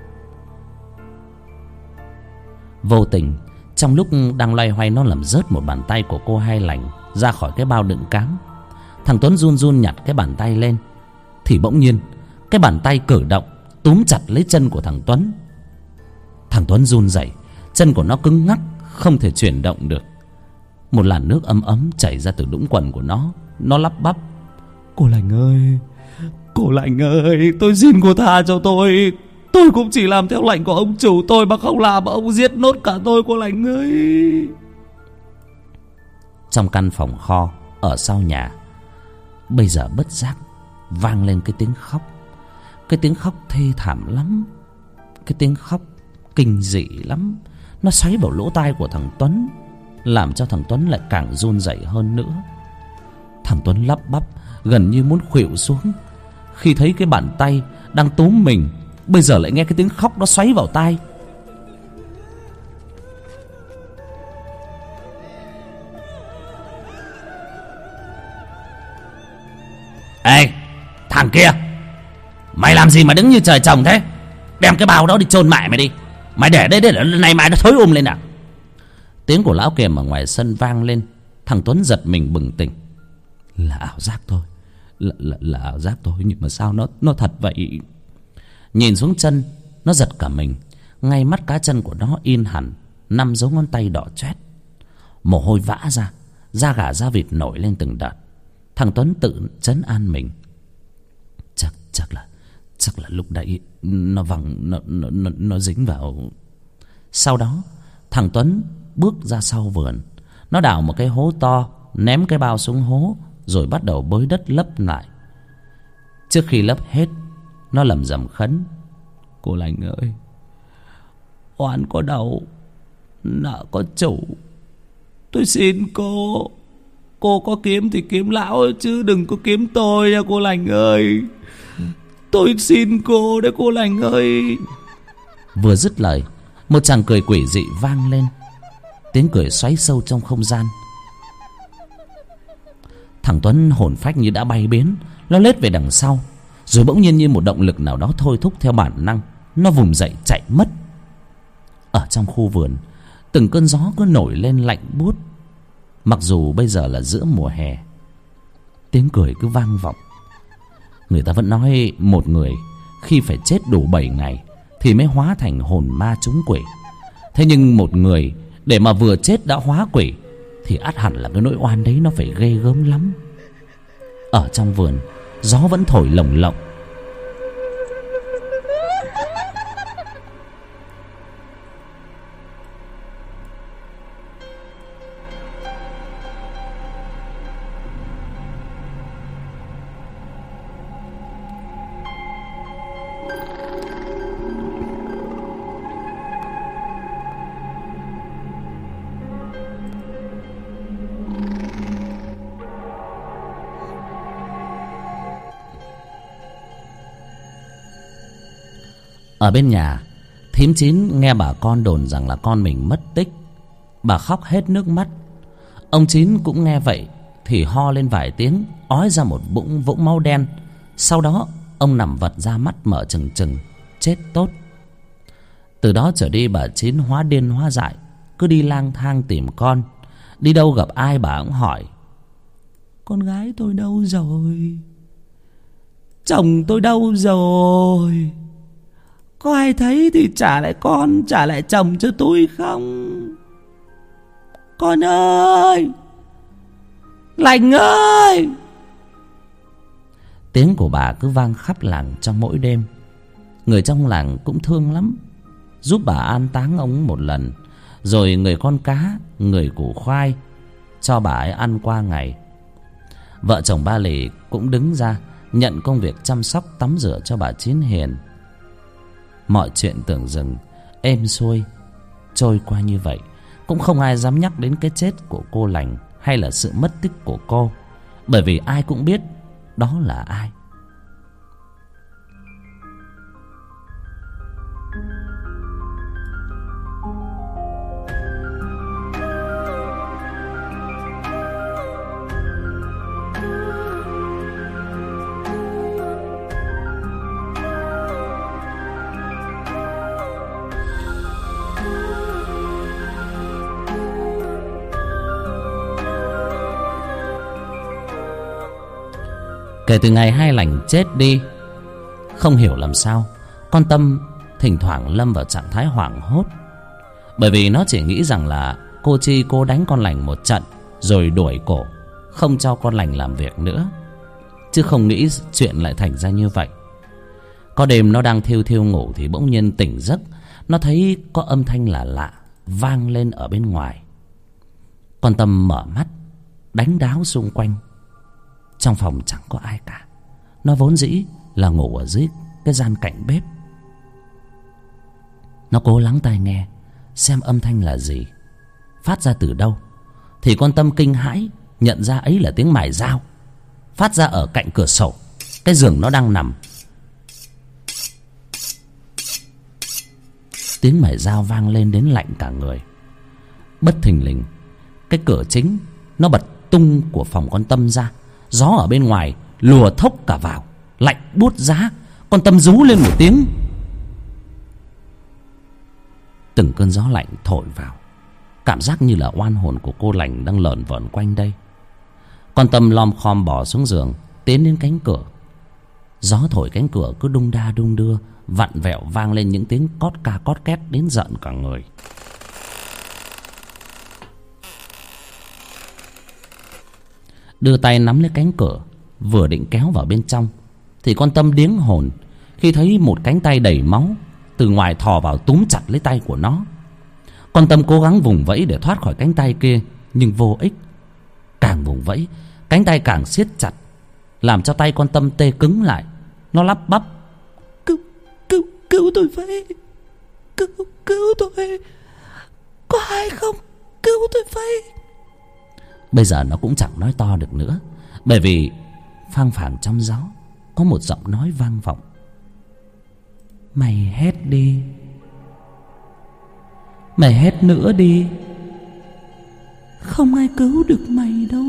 S1: Vô tình, trong lúc đang loay hoay, nó làm rớt một bàn tay của cô Hai Lành ra khỏi cái bao đựng cám. Thằng Tuấn run run nhặt cái bàn tay lên, thì bỗng nhiên cái bàn tay cử động, túm chặt lấy chân của thằng Tuấn. Thằng Tuấn run rẩy, chân của nó cứng ngắc, không thể chuyển động được. Một làn nước ấm ấm chảy ra từ đũng quần của nó lắp bắp: cô Lành ơi, cô Lành ơi, tôi xin cô tha cho tôi cũng chỉ làm theo lệnh của ông chủ tôi, mà không làm mà ông giết nốt cả tôi, cô Lành ơi. Trong căn phòng kho ở sau nhà, bây giờ bất giác vang lên cái tiếng khóc. Cái tiếng khóc thê thảm lắm, cái tiếng khóc kinh dị lắm. Nó xoáy vào lỗ tai của thằng Tuấn, làm cho thằng Tuấn lại càng run rẩy hơn nữa. Thằng Tuấn lắp bắp, gần như muốn khuỵu xuống khi thấy cái bàn tay đang túm mình, bây giờ lại nghe cái tiếng khóc nó xoáy vào tai. Ê, thằng kia, mày làm gì mà đứng như trời trồng thế? Đem cái bao đó đi chôn mẹ mày đi. Mày để đây để này mày nó thối lên à? Tiếng của lão Kiềm ở ngoài sân vang lên. Thằng Tuấn giật mình bừng tỉnh. Là ảo giác thôi, là ảo giác thôi, nhưng mà sao nó thật vậy? Nhìn xuống chân, nó giật cả mình. Ngay mắt cá chân của nó in hẳn 5 dấu ngón tay đỏ chét. Mồ hôi vã ra, da gà da vịt nổi lên từng đợt. Thằng Tuấn tự trấn an mình. Chắc là lúc nãy nó văng, nó dính vào. Sau đó thằng Tuấn bước ra sau vườn. Nó đào một cái hố to, ném cái bao xuống hố, rồi bắt đầu bới đất lấp lại. Trước khi lấp hết, nó lẩm rẩm khấn: Cô Lành ơi, oan có đầu, nợ có chủ, tôi xin cô có kiếm thì kiếm lão chứ đừng có kiếm tôi nha cô Lành ơi. Tôi xin cô đấy cô Lành ơi. Vừa dứt lời, một chàng cười quỷ dị vang lên. Tiếng cười xoáy sâu trong không gian. Thằng Tuấn hồn phách như đã bay biến. Nó lết về đằng sau, rồi bỗng nhiên như một động lực nào đó thôi thúc theo bản năng, nó vùng dậy chạy mất. Ở trong khu vườn, từng cơn gió cứ nổi lên lạnh buốt. Mặc dù bây giờ là giữa mùa hè, tiếng cười cứ vang vọng. Người ta vẫn nói một người khi phải chết đủ 7 ngày thì mới hóa thành hồn ma trúng quỷ. Thế nhưng một người để mà vừa chết đã hóa quỷ thì ắt hẳn là cái nỗi oan đấy nó phải ghê gớm lắm. Ở trong vườn, gió vẫn thổi lồng lộng. Ở bên nhà, thím Chín nghe bà con đồn rằng là con mình mất tích. Bà khóc hết nước mắt. Ông Chín cũng nghe vậy thì ho lên vài tiếng, ói ra một vũng máu đen. Sau đó ông nằm vật ra, mắt mở trừng trừng, chết tốt. Từ đó trở đi bà Chín hóa điên hóa dại, cứ đi lang thang tìm con. Đi đâu gặp ai bà cũng hỏi: Con gái tôi đâu rồi? Chồng tôi đâu rồi? Có ai thấy thì trả lại con, trả lại chồng cho tôi không? Con ơi! Lành ơi! Tiếng của bà cứ vang khắp làng trong mỗi đêm. Người trong làng cũng thương lắm, giúp bà an táng ông một lần, rồi người con cá, người củ khoai cho bà ấy ăn qua ngày. Vợ chồng ba Lì cũng đứng ra nhận công việc chăm sóc tắm rửa cho bà Chín Hiền. Mọi chuyện tưởng dừng êm xuôi trôi qua như vậy. Cũng không ai dám nhắc đến cái chết của cô Lành hay là sự mất tích của cô, bởi vì ai cũng biết đó là ai. Kể từ ngày hai Lành chết đi, không hiểu làm sao con Tâm thỉnh thoảng lâm vào trạng thái hoảng hốt. Bởi vì nó chỉ nghĩ rằng là cô Chi cô đánh con Lành một trận rồi đuổi cổ, không cho con Lành làm việc nữa, chứ không nghĩ chuyện lại thành ra như vậy. Có đêm nó đang thiêu thiêu ngủ thì bỗng nhiên tỉnh giấc. Nó thấy có âm thanh lạ lạ vang lên ở bên ngoài. Con Tâm mở mắt đánh đáo xung quanh. Trong phòng chẳng có ai cả. Nó vốn dĩ là ngủ ở dưới cái gian cạnh bếp. Nó cố lắng tai nghe xem âm thanh là gì, phát ra từ đâu. Thì con Tâm kinh hãi nhận ra ấy là tiếng mài dao phát ra ở cạnh cửa sổ cái giường nó đang nằm. Tiếng mài dao vang lên đến lạnh cả người. Bất thình lình, cái cửa chính nó bật tung của phòng con Tâm ra. Gió ở bên ngoài lùa thốc cả vào, lạnh buốt giá. Con Tâm rú lên một tiếng. Từng cơn gió lạnh thổi vào, cảm giác như là oan hồn của cô lành đang lởn vởn quanh đây. Con Tâm lom khom bò xuống giường, tiến đến cánh cửa. Gió thổi cánh cửa cứ đung đa đung đưa, vặn vẹo vang lên những tiếng cót ca cót két đến giận cả người. Đưa tay nắm lấy cánh cửa, vừa định kéo vào bên trong thì con Tâm điếng hồn khi thấy một cánh tay đầy máu từ ngoài thò vào túm chặt lấy tay của nó. Con Tâm cố gắng vùng vẫy để thoát khỏi cánh tay kia, nhưng vô ích. Càng vùng vẫy, cánh tay càng siết chặt, làm cho tay con Tâm tê cứng lại. Nó lắp bắp: Cứu tôi với, cứu tôi, có ai không, cứu tôi với. Bây giờ nó cũng chẳng nói to được nữa, bởi vì phang phảng trong gió có một giọng nói vang vọng: mày hét đi, mày hét nữa đi, không ai cứu được mày đâu.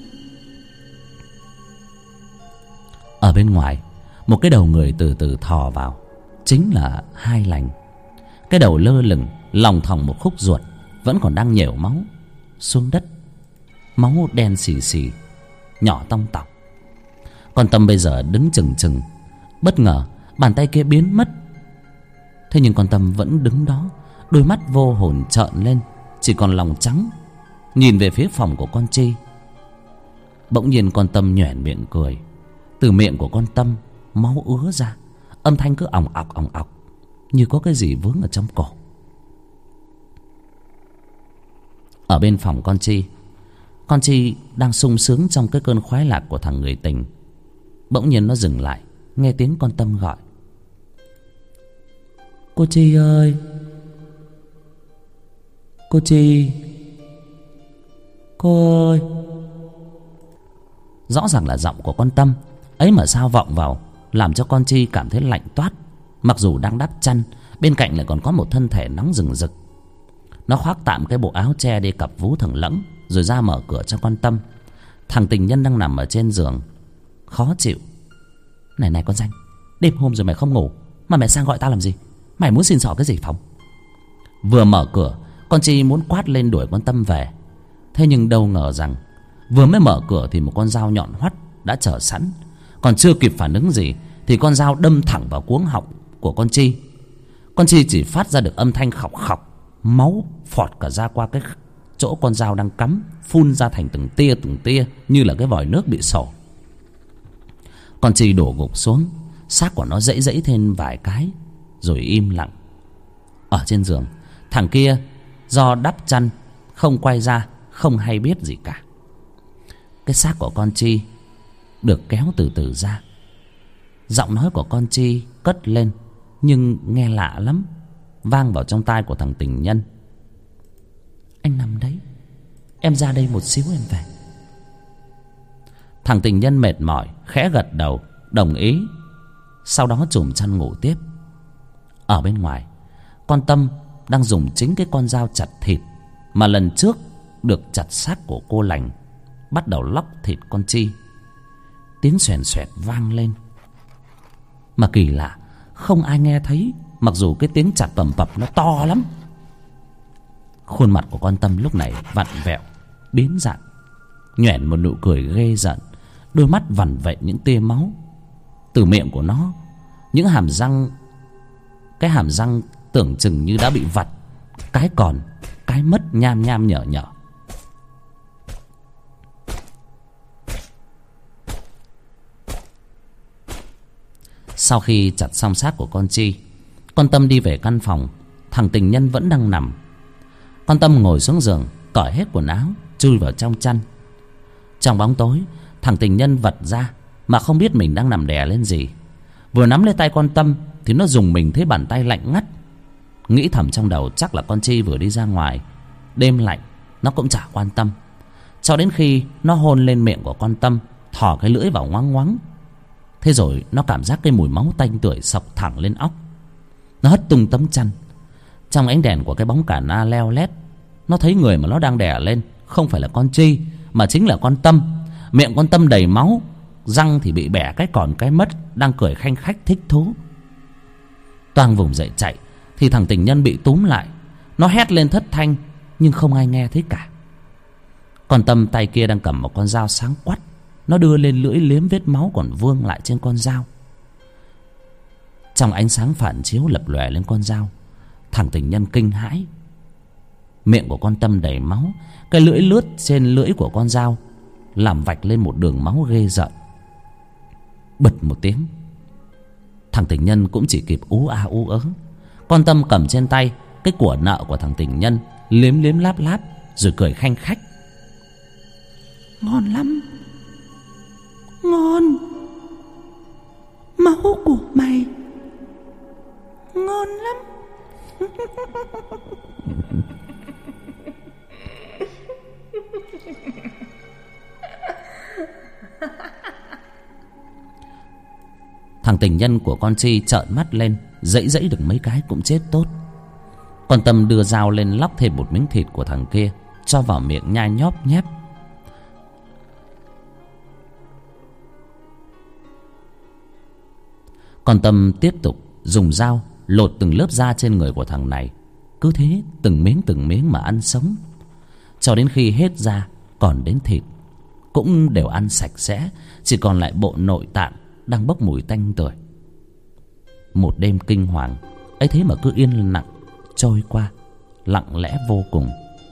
S1: Ở bên ngoài, một cái đầu người từ từ thò vào. Chính là Hai Lành. Cái đầu lơ lửng, lòng thòng một khúc ruột vẫn còn đang nhểu máu xuống đất. Máu đen xì xì, nhỏ tong tỏng. Con Tâm bây giờ đứng chừng chừng. Bất ngờ bàn tay kia biến mất. Thế nhưng con Tâm vẫn đứng đó, đôi mắt vô hồn trợn lên, chỉ còn lòng trắng, nhìn về phía phòng của con Chi. Bỗng nhiên con Tâm nhoẻn miệng cười. Từ miệng của con Tâm máu ứa ra, âm thanh cứ ỏng ọc như có cái gì vướng ở trong cổ. Ở bên phòng con Chi đang sung sướng trong cái cơn khoái lạc của thằng người tình. Bỗng nhiên nó dừng lại, nghe tiếng con Tâm gọi: cô Chi ơi, cô Chi, cô ơi. Rõ ràng là giọng của con Tâm ấy mà sao vọng vào, làm cho con Chi cảm thấy lạnh toát. Mặc dù đang đắp chăn, bên cạnh lại còn có một thân thể nóng rừng rực. Nó khoác tạm cái bộ áo che đi cặp vú thằng Lẫng, rồi ra mở cửa cho con Tâm. Thằng tình nhân đang nằm ở trên giường khó chịu: Này con Danh, đêm hôm rồi mày không ngủ mà mày sang gọi tao làm gì? Mày muốn xin xỏ cái gì Phong? Vừa mở cửa, con Chi muốn quát lên đuổi con Tâm về. Thế nhưng đâu ngờ rằng vừa mới mở cửa thì một con dao nhọn hoắt đã chờ sẵn. Còn chưa kịp phản ứng gì thì con dao đâm thẳng vào cuống họng của con Chi. Con Chi chỉ phát ra được âm thanh khọc khọc, máu phọt cả ra qua cái chỗ con dao đang cắm, phun ra thành từng tia như là cái vòi nước bị sổ. Con Chi đổ gục xuống, xác của nó dãy thêm vài cái rồi im lặng. Ở trên giường, thằng kia do đắp chăn không quay ra, không hay biết gì cả. Cái xác của con Chi được kéo từ từ ra. Giọng nói của con Chi cất lên nhưng nghe lạ lắm, vang vào trong tai của thằng tình nhân: Anh nằm đấy, em ra đây một xíu em về. Thằng tình nhân mệt mỏi khẽ gật đầu đồng ý, sau đó chùm chăn ngủ tiếp. Ở bên ngoài, con Tâm đang dùng chính cái con dao chặt thịt mà lần trước được chặt xác của cô Lành, bắt đầu lóc thịt con Chi. Tiếng xoèn xoẹt vang lên, mà kỳ lạ không ai nghe thấy, mặc dù cái tiếng chặt bầm bập nó to lắm. Khuôn mặt của con Tâm lúc này vặn vẹo biến dạng, nhoẻn một nụ cười ghê giận, đôi mắt vằn vện những tia máu. Từ miệng của nó, những cái hàm răng tưởng chừng như đã bị vặt, cái còn cái mất nham nham nhở nhở. Sau khi chặt xong xác của con Chi, con Tâm đi về căn phòng. Thằng tình nhân vẫn đang nằm. Con Tâm ngồi xuống giường, cởi hết quần áo, chui vào trong chăn. Trong bóng tối, thằng tình nhân vật ra mà không biết mình đang nằm đè lên gì. Vừa nắm lấy tay con Tâm thì nó dùng mình thấy bàn tay lạnh ngắt. nghĩ thầm trong đầu chắc là con Chi vừa đi ra ngoài, đêm lạnh nó cũng chả quan tâm. Cho đến khi nó hôn lên miệng của con Tâm, thò cái lưỡi vào ngoắng ngoắng. Thế rồi nó cảm giác cái mùi máu tanh tưởi xộc thẳng lên óc. Nó hất tung tấm chăn. Trong ánh đèn của cái bóng cả na leo lét, nó thấy người mà nó đang đè lên không phải là con Chi, mà chính là con Tâm. Miệng con Tâm đầy máu, răng thì bị bẻ cái còn cái mất, đang cười khanh khách thích thú. Toang vùng dậy chạy thì thằng tình nhân bị túm lại. Nó hét lên thất thanh nhưng không ai nghe thấy cả. Con Tâm tay kia đang cầm một con dao sáng quắt. Nó đưa lên lưỡi liếm vết máu còn vương lại trên con dao. Trong ánh sáng phản chiếu lập lòe lên con dao, thằng tình nhân kinh hãi. Miệng của con Tâm đầy máu, cái lưỡi lướt trên lưỡi của con dao, làm vạch lên một đường máu ghê rợn. Bật một tiếng, thằng tình nhân cũng chỉ kịp ú a ú ớ. Con Tâm cầm trên tay cái của nợ của thằng tình nhân, liếm liếm láp láp rồi cười khanh khách.
S2: Ngon lắm, ngon. Máu của mày ngon lắm.
S1: Thằng tình nhân của con Chi trợn mắt lên, dãy dãy được mấy cái cũng chết tốt. Con Tâm đưa dao lên lóc thêm một miếng thịt của thằng kia, cho vào miệng nhai nhóp nhép. Con Tâm tiếp tục dùng dao lột từng lớp da trên người của thằng này. Cứ thế từng miếng mà ăn sống, cho đến khi hết da còn đến thịt cũng đều ăn sạch sẽ, chỉ còn lại bộ nội tạng đang bốc mùi tanh tưởi. Một đêm kinh hoàng ấy thế mà cứ yên lặng trôi qua, lặng lẽ vô cùng.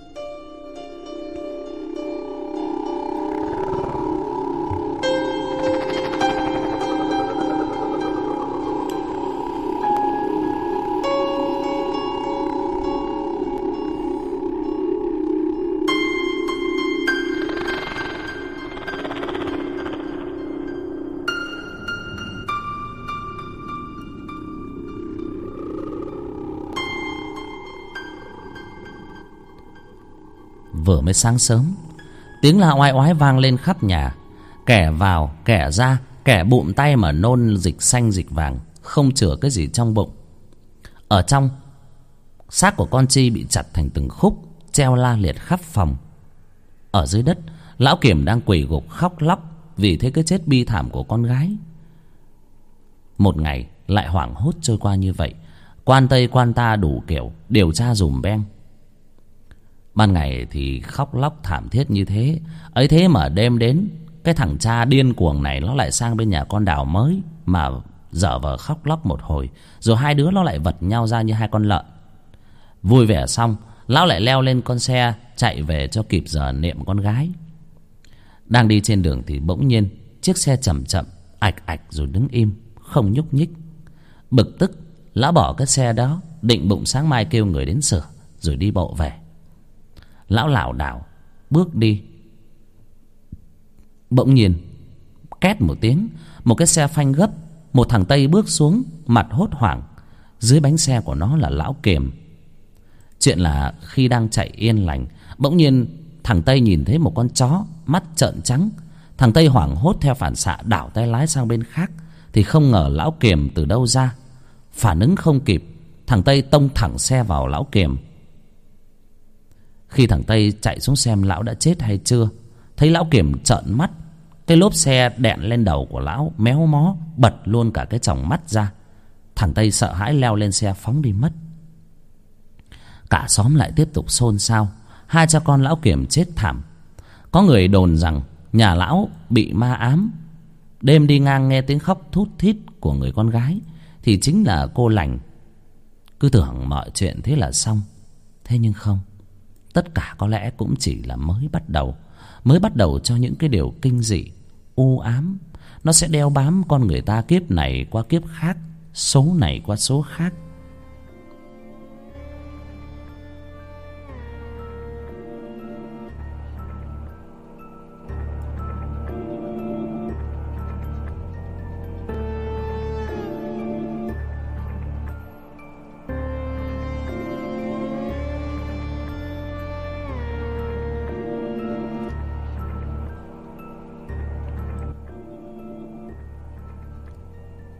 S1: Vừa mới sáng sớm, tiếng la oai oái vang lên khắp nhà. Kẻ vào kẻ ra, kẻ bụm tay mà nôn dịch xanh dịch vàng, không chừa cái gì trong bụng. Ở trong, xác của con Chi bị chặt thành từng khúc, treo la liệt khắp phòng. Ở dưới đất, lão Kiểm đang quỳ gục khóc lóc vì thấy cái chết bi thảm của con gái. Một ngày lại hoảng hốt trôi qua như vậy, quan tây quan ta đủ kiểu điều tra dùm beng. Ban ngày thì khóc lóc thảm thiết như thế, ấy thế mà đêm đến, cái thằng cha điên cuồng này nó lại sang bên nhà con Đào mới mà dở vờ khóc lóc một hồi, rồi hai đứa nó lại vật nhau ra như hai con lợn. Vui vẻ xong, lão lại leo lên con xe chạy về cho kịp giờ niệm con gái. Đang đi trên đường thì bỗng nhiên chiếc xe chậm chậm ạch ạch rồi đứng im, không nhúc nhích. Bực tức, lão bỏ cái xe đó, định bụng sáng mai kêu người đến sửa rồi đi bộ về. Lão lảo đảo bước đi. Bỗng nhiên két một tiếng, một cái xe phanh gấp. Một thằng Tây bước xuống, mặt hốt hoảng. Dưới bánh xe của nó là lão Kiềm. Chuyện là khi đang chạy yên lành, bỗng nhiên thằng Tây nhìn thấy một con chó, mắt trợn trắng. Thằng Tây hoảng hốt theo phản xạ đảo tay lái sang bên khác, thì không ngờ lão Kiềm từ đâu ra. Phản ứng không kịp, thằng Tây tông thẳng xe vào lão Kiềm. Khi thằng Tây chạy xuống xem lão đã chết hay chưa, thấy lão Kiểm trợn mắt, cái lốp xe đẹn lên đầu của lão méo mó, bật luôn cả cái tròng mắt ra. Thằng Tây sợ hãi leo lên xe phóng đi mất. Cả xóm lại tiếp tục xôn xao, hai cha con lão Kiểm chết thảm. Có người đồn rằng nhà lão bị ma ám. Đêm đi ngang nghe tiếng khóc thút thít của người con gái thì chính là cô Lành. Cứ tưởng mọi chuyện thế là xong, thế nhưng không. Tất cả có lẽ cũng chỉ là mới bắt đầu cho những cái điều kinh dị, u ám. Nó sẽ đeo bám con người ta kiếp này qua kiếp khác, số này qua số khác.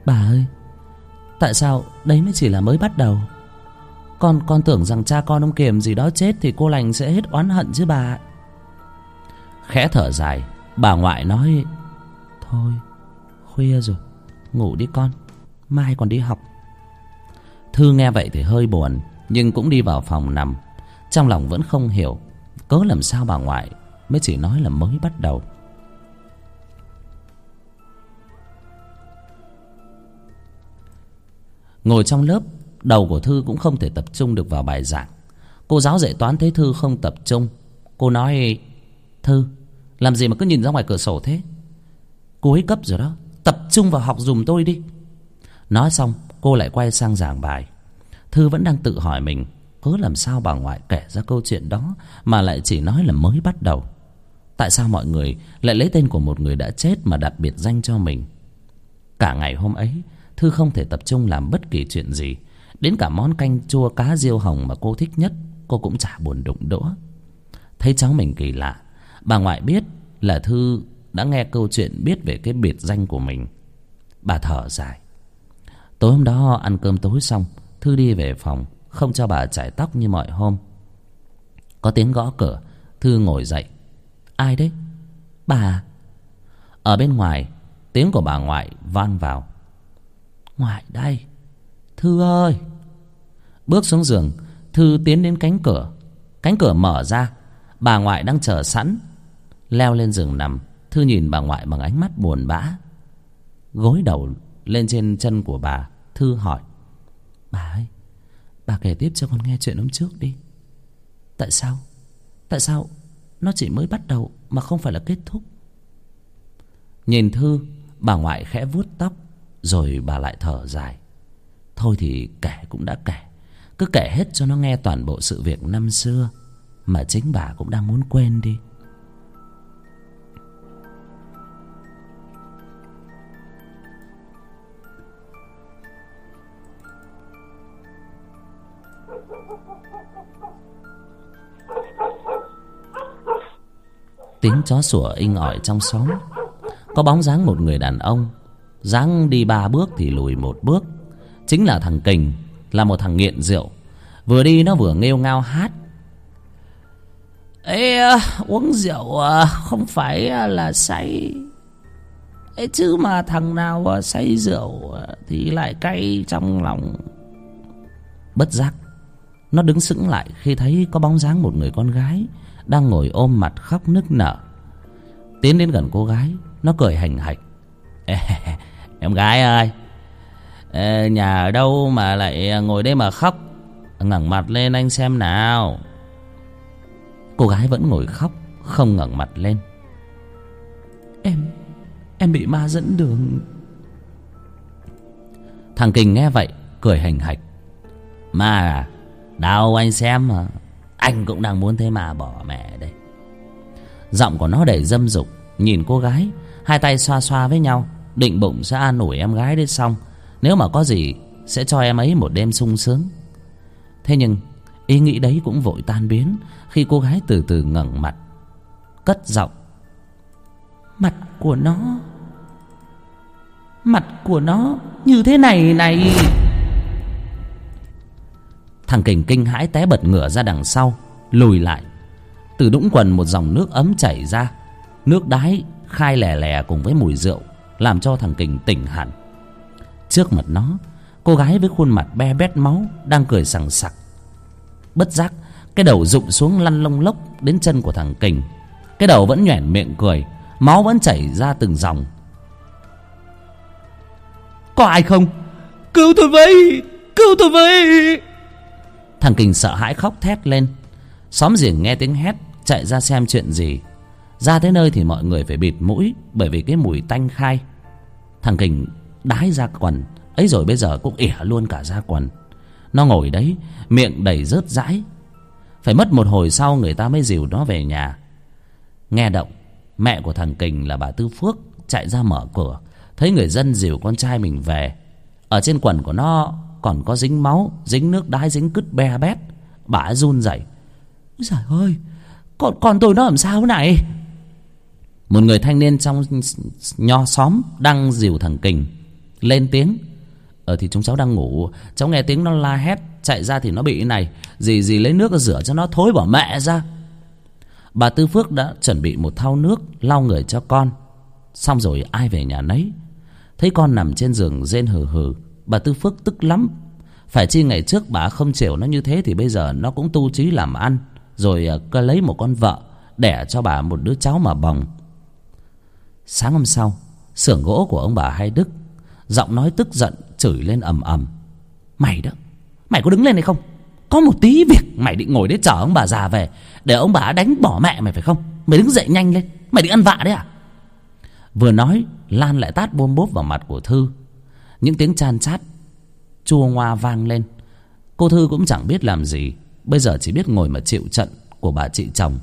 S1: Bà ơi, tại sao đấy mới chỉ là mới bắt đầu? Con tưởng rằng cha con ông Kiềm gì đó chết thì cô lành sẽ hết oán hận chứ bà. Khẽ thở dài, bà ngoại nói: Thôi, khuya rồi, ngủ đi con, mai còn đi học. Thư nghe vậy thì hơi buồn, nhưng cũng đi vào phòng nằm. Trong lòng vẫn không hiểu cớ làm sao bà ngoại mới chỉ nói là mới bắt đầu. Ngồi trong lớp, đầu của Thư cũng không thể tập trung được vào bài giảng. Cô giáo dạy toán thấy Thư không tập trung, cô nói: Thư, làm gì mà cứ nhìn ra ngoài cửa sổ thế? Cuối cấp rồi đó, tập trung vào học giùm tôi đi. Nói xong cô lại quay sang giảng bài. Thư vẫn đang tự hỏi mình cớ làm sao bà ngoại kể ra câu chuyện đó mà lại chỉ nói là mới bắt đầu. Tại sao mọi người lại lấy tên của một người đã chết mà đặt biệt danh cho mình? Cả ngày hôm ấy, Thư không thể tập trung làm bất kỳ chuyện gì. Đến cả món canh chua cá diêu hồng mà cô thích nhất, cô cũng chả buồn đụng đũa. Thấy cháu mình kỳ lạ, bà ngoại biết là Thư đã nghe câu chuyện biết về cái biệt danh của mình. Bà thở dài. Tối hôm đó ăn cơm tối xong, Thư đi về phòng, không cho bà chải tóc như mọi hôm. Có tiếng gõ cửa, Thư ngồi dậy. Ai đấy? Bà. Ở bên ngoài, tiếng của bà ngoại vang vào. Ngoại đây. Thư ơi. Bước xuống giường, Thư tiến đến cánh cửa. Cánh cửa mở ra, bà ngoại đang chờ sẵn. Leo lên giường nằm, Thư nhìn bà ngoại bằng ánh mắt buồn bã. Gối đầu lên trên chân của bà, Thư hỏi: Bà ơi, bà kể tiếp cho con nghe chuyện hôm trước đi. Tại sao nó chỉ mới bắt đầu mà không phải là kết thúc? Nhìn Thư, bà ngoại khẽ vuốt tóc, rồi bà lại thở dài. Thôi thì kể cũng đã kể, cứ kể hết cho nó nghe toàn bộ sự việc năm xưa mà chính bà cũng đang muốn quên đi. Tiếng chó sủa inh ỏi trong xóm. Có bóng dáng một người đàn ông, dáng đi 3 bước thì lùi 1 bước. Chính là thằng Kình, là một thằng nghiện rượu. Vừa đi nó vừa nghêu ngao hát: Ê, uống rượu không phải là say. Ê, chứ mà thằng nào say rượu thì lại cay trong lòng. Bất giác, nó đứng sững lại khi thấy có bóng dáng một người con gái đang ngồi ôm mặt khóc nức nở. Tiến đến gần cô gái, nó cười hành hạch: Ê, em gái ơi, nhà ở đâu mà lại ngồi đây mà khóc? Ngẩng mặt lên anh xem nào. Cô gái vẫn ngồi khóc, không ngẩng mặt lên. Em bị ma dẫn đường. Thằng Kình nghe vậy cười hành hạch: Ma à? Đâu anh xem mà, anh cũng đang muốn thấy ma bỏ mẹ đây. Giọng của nó đầy dâm dục. Nhìn cô gái, hai tay xoa xoa với nhau, định bụng sẽ an ủi em gái đấy, xong nếu mà có gì sẽ cho em ấy một đêm sung sướng. Thế nhưng ý nghĩ đấy cũng vội tan biến khi cô gái từ từ ngẩng mặt, cất giọng: Mặt của nó như thế này này. Thằng Kình kinh hãi té bật ngửa ra đằng sau, lùi lại. Từ đũng quần một dòng nước ấm chảy ra. Nước đái khai lè lè cùng với mùi rượu làm cho thằng Kình tỉnh hẳn. Trước mặt nó, cô gái với khuôn mặt be bét máu đang cười sằng sặc. Bất giác, cái đầu rụng xuống lăn lông lốc đến chân của thằng Kình. Cái đầu vẫn nhoẻn miệng cười, máu vẫn chảy ra từng dòng. Có ai không? Cứu tôi với! Cứu tôi với! Thằng Kình sợ hãi khóc thét lên. Xóm giềng nghe tiếng hét chạy ra xem chuyện gì. Ra tới nơi thì mọi người phải bịt mũi bởi vì cái mùi tanh khai. Thằng Kình đái ra quần ấy rồi bây giờ cũng ỉa luôn cả ra quần. Nó ngồi đấy miệng đầy rớt dãi. Phải mất một hồi sau người ta mới dìu nó về nhà. Nghe động, mẹ của thằng Kình là bà Tư Phước chạy ra mở cửa, thấy người dân dìu con trai mình về. Ở trên quần của nó còn có dính máu, dính nước đái, dính cứt be bét. Bà ấy run rẩy: Ôi giời ơi, con tôi nó làm sao này? Một người thanh niên trong nho xóm đang dìu thằng Kình lên tiếng: thì chúng cháu đang ngủ, cháu nghe tiếng nó la hét, chạy ra thì nó bị này. Dì lấy nước rửa cho nó thối bỏ mẹ ra. Bà Tư Phước đã chuẩn bị một thau nước lau người cho con. Xong rồi ai về nhà nấy. Thấy con nằm trên giường rên hừ hừ, bà Tư Phước tức lắm. Phải chi ngày trước bà không chiều nó như thế thì bây giờ nó cũng tu chí làm ăn, rồi cứ lấy một con vợ, đẻ cho bà một đứa cháu mà bồng. Sáng hôm sau, xưởng gỗ của ông bà Hai Đức, giọng nói tức giận chửi lên ầm ầm: Mày đó, mày có đứng lên hay không? Có một tí việc mày định ngồi đấy chờ ông bà già về để ông bà đánh bỏ mẹ mày phải không? Mày đứng dậy nhanh lên, mày định ăn vạ đấy à? Vừa nói, Lan lại tát bôm bốp vào mặt của Thư. Những tiếng chan chát chua ngoa vang lên. Cô Thư cũng chẳng biết làm gì, bây giờ chỉ biết ngồi mà chịu trận của bà chị chồng.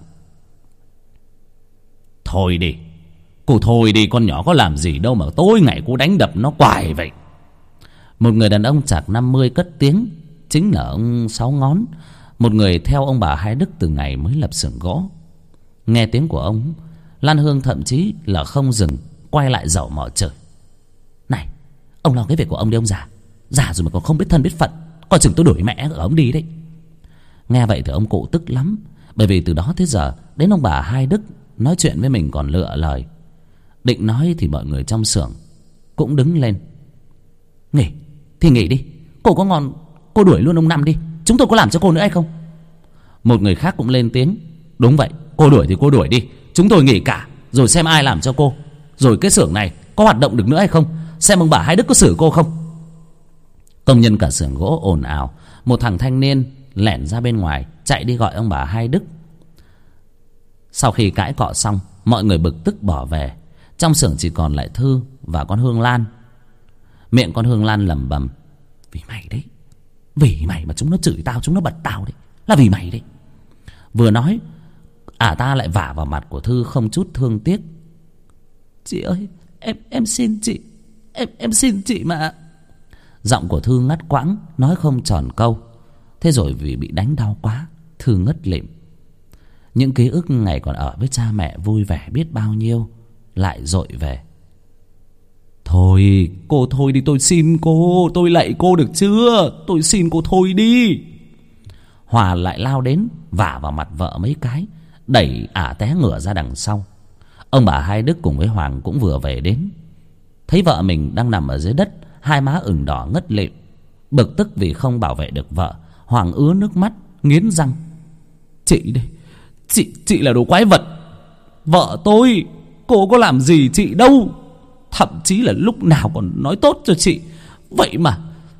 S1: Thôi đi, cô thôi đi, con nhỏ có làm gì đâu mà tối ngày cô đánh đập nó quài vậy. Một người đàn ông chạc 50 cất tiếng, chính là ông Sáu Ngón, một người theo ông bà Hai Đức từ ngày mới lập xưởng gỗ. Nghe tiếng của ông, Lan Hương thậm chí là không dừng, quay lại dẩu mỏ chửi: Này, ông lo cái việc của ông đi ông già. Già rồi mà còn không biết thân biết phận, coi chừng tôi đuổi mẹ ở ông đi đấy. Nghe vậy thì ông cụ tức lắm, bởi vì từ đó tới giờ đến ông bà Hai Đức nói chuyện với mình còn lựa lời. Định nói thì mọi người trong xưởng cũng đứng lên: Nghỉ thì nghỉ đi, cô có ngon cô đuổi luôn ông Năm đi, chúng tôi có làm cho cô nữa hay không? Một người khác cũng lên tiếng: Đúng vậy, cô đuổi thì cô đuổi đi, chúng tôi nghỉ cả, rồi xem ai làm cho cô. Rồi cái xưởng này có hoạt động được nữa hay không, xem ông bà Hai Đức có xử cô không. Công nhân cả xưởng gỗ ồn ào. Một thằng thanh niên lẻn ra bên ngoài, chạy đi gọi ông bà Hai Đức. Sau khi cãi cọ xong, mọi người bực tức bỏ về. Trong xưởng chỉ còn lại Thư và con Hương Lan. Miệng con Hương Lan lẩm bẩm: Vì mày đấy, vì mày mà chúng nó chửi tao, chúng nó bật tao đấy, là vì mày đấy. Vừa nói, ta lại vả vào mặt của Thư không chút thương tiếc: Chị ơi, em xin chị, em xin chị mà. Giọng của Thư ngắt quãng, nói không tròn câu. Thế rồi vì bị đánh đau quá, Thư ngất lịm. Những ký ức ngày còn ở với cha mẹ vui vẻ biết bao nhiêu lại dội về. Thôi, cô thôi đi, tôi xin cô, tôi lạy cô được chưa? Tôi xin cô thôi đi. Hòa lại lao đến, vả vào mặt vợ mấy cái, đẩy té ngửa ra đằng sau. Ông bà Hai Đức cùng với Hoàng cũng vừa về đến. Thấy vợ mình đang nằm ở dưới đất, hai má ửng đỏ ngất lịm. Bực tức vì không bảo vệ được vợ, Hoàng ứa nước mắt, nghiến răng: Chị đây, chị là đồ quái vật. Vợ tôi, cô có làm gì chị đâu. Thậm chí là lúc nào còn nói tốt cho chị. Vậy mà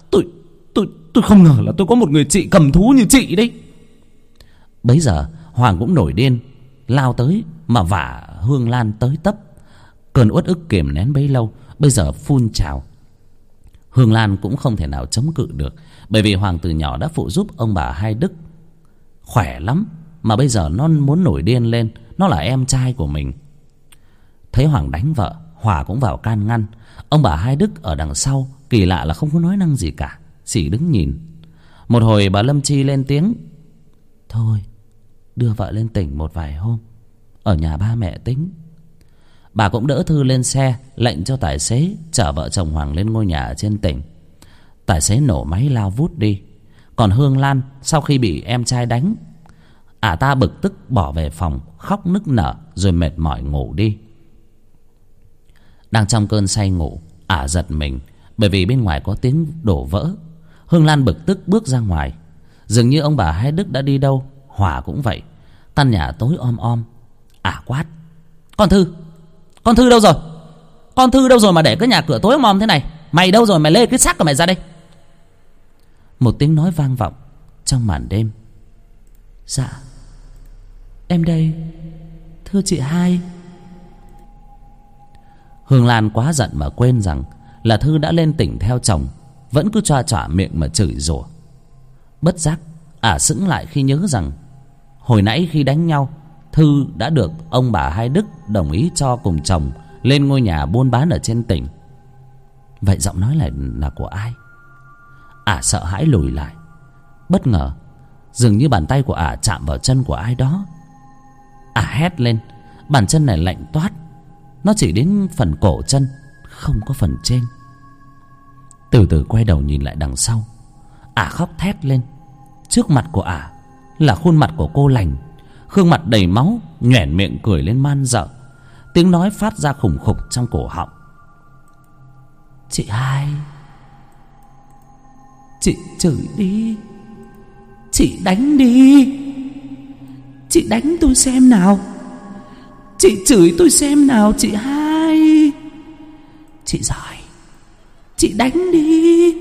S1: tôi không ngờ là tôi có một người chị cầm thú như chị đấy. Bấy giờ Hoàng cũng nổi điên, lao tới mà vả Hương Lan tới tấp. Cơn uất ức kiềm nén bấy lâu bây giờ phun trào. Hương Lan cũng không thể nào chống cự được, bởi vì Hoàng từ nhỏ đã phụ giúp ông bà Hai Đức khỏe lắm, mà bây giờ nó muốn nổi điên lên. Nó là em trai của mình. Thấy Hoàng đánh vợ, Hòa cũng vào can ngăn. Ông bà Hai Đức ở đằng sau kỳ lạ là không có nói năng gì cả, chỉ đứng nhìn. Một hồi bà Lâm Chi lên tiếng: Thôi, đưa vợ lên tỉnh một vài hôm, ở nhà ba mẹ tính. Bà cũng đỡ Thư lên xe, lệnh cho tài xế chở vợ chồng Hoàng lên ngôi nhà ở trên tỉnh. Tài xế nổ máy lao vút đi. Còn Hương Lan sau khi bị em trai đánh, ta bực tức bỏ về phòng khóc nức nở, rồi mệt mỏi ngủ đi. Đang trong cơn say ngủ, giật mình bởi vì bên ngoài có tiếng đổ vỡ. Hương Lan bực tức bước ra ngoài. Dường như ông bà Hai Đức đã đi đâu, Hòa cũng vậy. Căn nhà tối om om. Quát: Con Thư đâu rồi? Con Thư đâu rồi mà để cái nhà cửa tối om om thế này? Mày đâu rồi, mày lê cái xác của mày ra đây. Một tiếng nói vang vọng trong màn đêm: Dạ, em đây, thưa chị Hai. Hương Lan quá giận mà quên rằng là Thư đã lên tỉnh theo chồng, vẫn cứ choa choả miệng mà chửi rủa. Bất giác sững lại khi nhớ rằng hồi nãy khi đánh nhau, Thư đã được ông bà Hai Đức đồng ý cho cùng chồng lên ngôi nhà buôn bán ở trên tỉnh. Vậy giọng nói là của ai? Sợ hãi lùi lại. Bất ngờ dường như bàn tay của chạm vào chân của ai đó. Hét lên. Bàn chân này lạnh toát, nó chỉ đến phần cổ chân, không có phần trên. Từ từ quay đầu nhìn lại đằng sau. Ả khóc thét lên. Trước mặt của ả là khuôn mặt của cô lành, gương mặt đầy máu, nhoẻn miệng cười lên man dợ. Tiếng nói phát ra khủng khục trong cổ họng. Chị hai, chị chửi đi, chị đánh đi, chị đánh tôi xem nào, chị chửi tôi xem nào chị hai. Chị giỏi, chị đánh đi.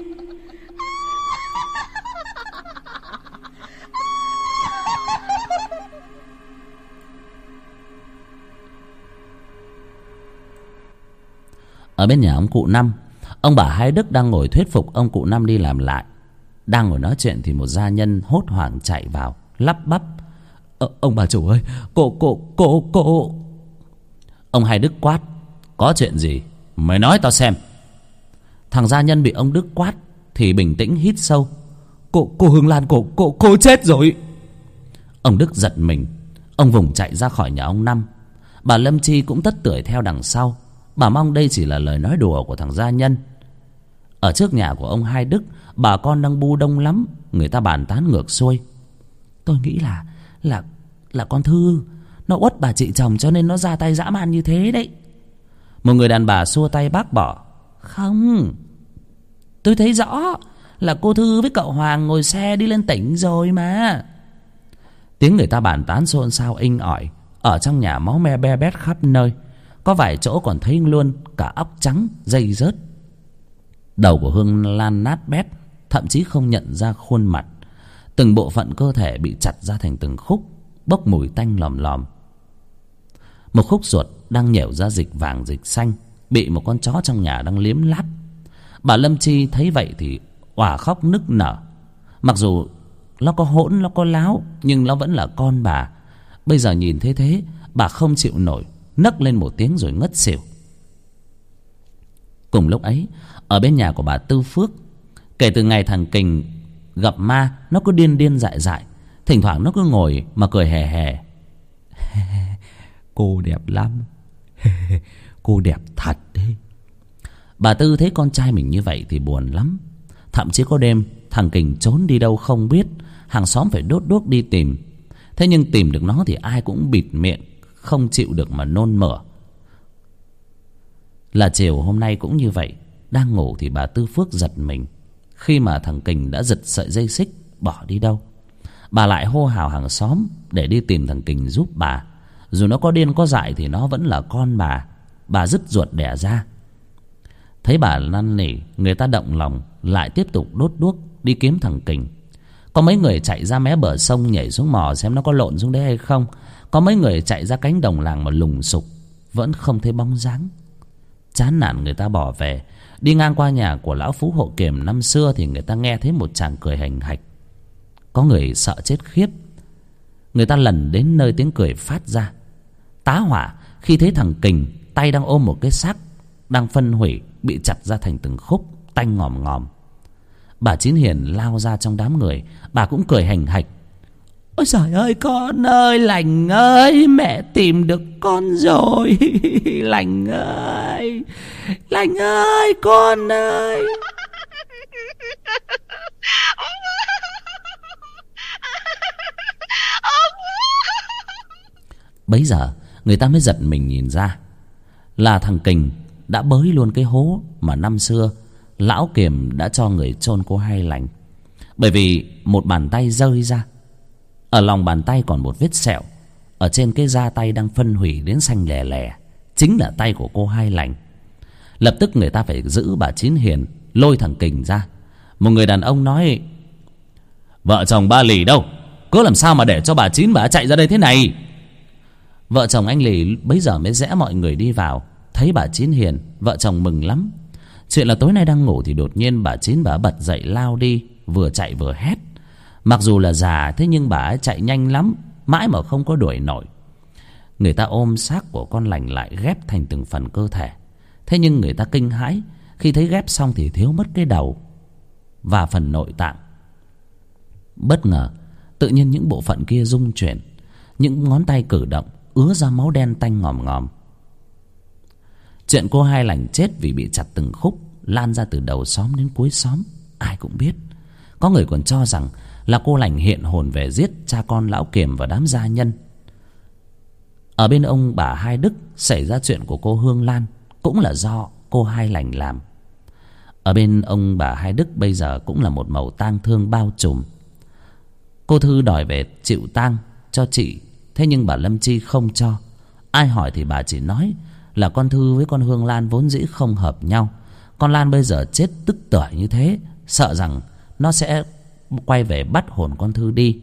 S1: Ở bên nhà ông cụ Năm, ông bà Hai Đức đang ngồi thuyết phục ông cụ Năm đi làm lại. Đang ngồi nói chuyện thì một gia nhân hốt hoảng chạy vào, lắp bắp: Ông bà chủ ơi, cô. Ông Hai Đức quát: Có chuyện gì? Mày nói tao xem. Thằng gia nhân bị ông Đức quát thì bình tĩnh hít sâu: Cô Hương Lan, cô chết rồi. Ông Đức giật mình, ông vùng chạy ra khỏi nhà ông Năm. Bà Lâm Chi cũng tất tưởi theo đằng sau. Bà mong đây chỉ là lời nói đùa của thằng gia nhân. Ở trước nhà của ông Hai Đức, bà con đang bu đông lắm. Người ta bàn tán ngược xuôi: Tôi nghĩ là con Thư nó uất bà chị chồng cho nên nó ra tay dã man như thế đấy. Một người đàn bà xua tay bác bỏ: Không, tôi thấy rõ là cô Thư với cậu Hoàng ngồi xe đi lên tỉnh rồi mà. Tiếng người ta bàn tán xôn xao inh ỏi. Ở trong nhà máu me be bét khắp nơi. Có vài chỗ còn thấy luôn cả óc trắng dây rớt. Đầu của Hương Lan nát bét, thậm chí không nhận ra khuôn mặt. Từng bộ phận cơ thể bị chặt ra thành từng khúc, bốc mùi tanh lòm lòm. Một khúc ruột đang nhểu ra dịch vàng dịch xanh, bị một con chó trong nhà đang liếm láp. Bà Lâm Chi thấy vậy thì òa khóc nức nở. Mặc dù nó có hỗn, nó có láo, nhưng nó vẫn là con bà. Bây giờ nhìn thấy thế, bà không chịu nổi, nấc lên một tiếng rồi ngất xỉu. Cùng lúc ấy, ở bên nhà của bà Tư Phước, kể từ ngày thằng Kình gặp ma, nó cứ điên điên dại dại. Thỉnh thoảng nó cứ ngồi mà cười hề hề. Cô đẹp lắm. Cô đẹp thật đấy. Bà Tư thấy con trai mình như vậy thì buồn lắm. Thậm chí có đêm thằng Kình trốn đi đâu không biết, hàng xóm phải đốt đuốc đi tìm. Thế nhưng tìm được nó thì ai cũng bịt miệng, không chịu được mà nôn mửa. Là chiều hôm nay cũng như vậy. Đang ngủ thì bà Tư Phước giật mình khi mà thằng Kình đã giật sợi dây xích bỏ đi đâu. Bà lại hô hào hàng xóm để đi tìm thằng Kình giúp bà. Dù nó có điên có dại thì nó vẫn là con bà dứt ruột đẻ ra. Thấy bà năn nỉ, người ta động lòng, lại tiếp tục đốt đuốc đi kiếm thằng Kình. Có mấy người chạy ra mé bờ sông nhảy xuống mò xem nó có lộn xuống đấy hay không. Có mấy người chạy ra cánh đồng làng mà lùng sục, vẫn không thấy bóng dáng. Chán nản người ta bỏ về. Đi ngang qua nhà của lão Phú Hộ Kiềm năm xưa thì người ta nghe thấy một chàng cười hành hạch. Có người sợ chết khiếp. Người ta lần đến nơi tiếng cười phát ra. Tá hỏa khi thấy thằng Kình tay đang ôm một cái xác đang phân hủy, bị chặt ra thành từng khúc, tanh ngòm ngòm. Bà Chín Hiền lao ra trong đám người. Bà cũng cười hành hạch: Ôi trời ơi con ơi, Lành ơi, mẹ tìm được con rồi. Lành ơi, Lành ơi, con ơi. Bấy giờ người ta mới giật mình nhìn ra là thằng Kình đã bới luôn cái hố mà năm xưa lão Kiềm đã cho người chôn cô Hai Lành. Bởi vì một bàn tay rơi ra, ở lòng bàn tay còn một vết sẹo. Ở trên cái da tay đang phân hủy đến xanh lè lè, chính là tay của cô Hai Lành. Lập tức người ta phải giữ bà Chín Hiền lôi thằng Kình ra. Một người đàn ông nói: Vợ chồng ba Lì đâu, cứ làm sao mà để cho bà Chín bà chạy ra đây thế này. Vợ chồng anh Lì bấy giờ mới rẽ mọi người đi vào. Thấy bà Chín Hiền, vợ chồng mừng lắm. Chuyện là tối nay đang ngủ thì đột nhiên bà Chín bà bật dậy lao đi, vừa chạy vừa hét. Mặc dù là già thế nhưng bà ấy chạy nhanh lắm, mãi mà không có đuổi nổi. Người ta ôm xác của con Lành lại ghép thành từng phần cơ thể. Thế nhưng người ta kinh hãi khi thấy ghép xong thì thiếu mất cái đầu và phần nội tạng. Bất ngờ tự nhiên những bộ phận kia rung chuyển, những ngón tay cử động, ứa ra máu đen tanh ngòm ngòm. Chuyện cô Hai Lành chết vì bị chặt từng khúc lan ra từ đầu xóm đến cuối xóm, ai cũng biết. Có người còn cho rằng là cô lành hiện hồn về giết cha con lão Kiềm và đám gia nhân. Ở bên ông bà Hai Đức xảy ra chuyện của cô Hương Lan cũng là do cô Hai Lành làm. Ở bên ông bà Hai Đức bây giờ cũng là một mẩu tang thương bao trùm. Cô Thư đòi về chịu tang cho chị, thế nhưng bà Lâm Chi không cho. Ai hỏi thì bà chỉ nói là con Thư với con Hương Lan vốn dĩ không hợp nhau. Con Lan bây giờ chết tức tưởi như thế, sợ rằng nó sẽ quay về bắt hồn con Thư đi.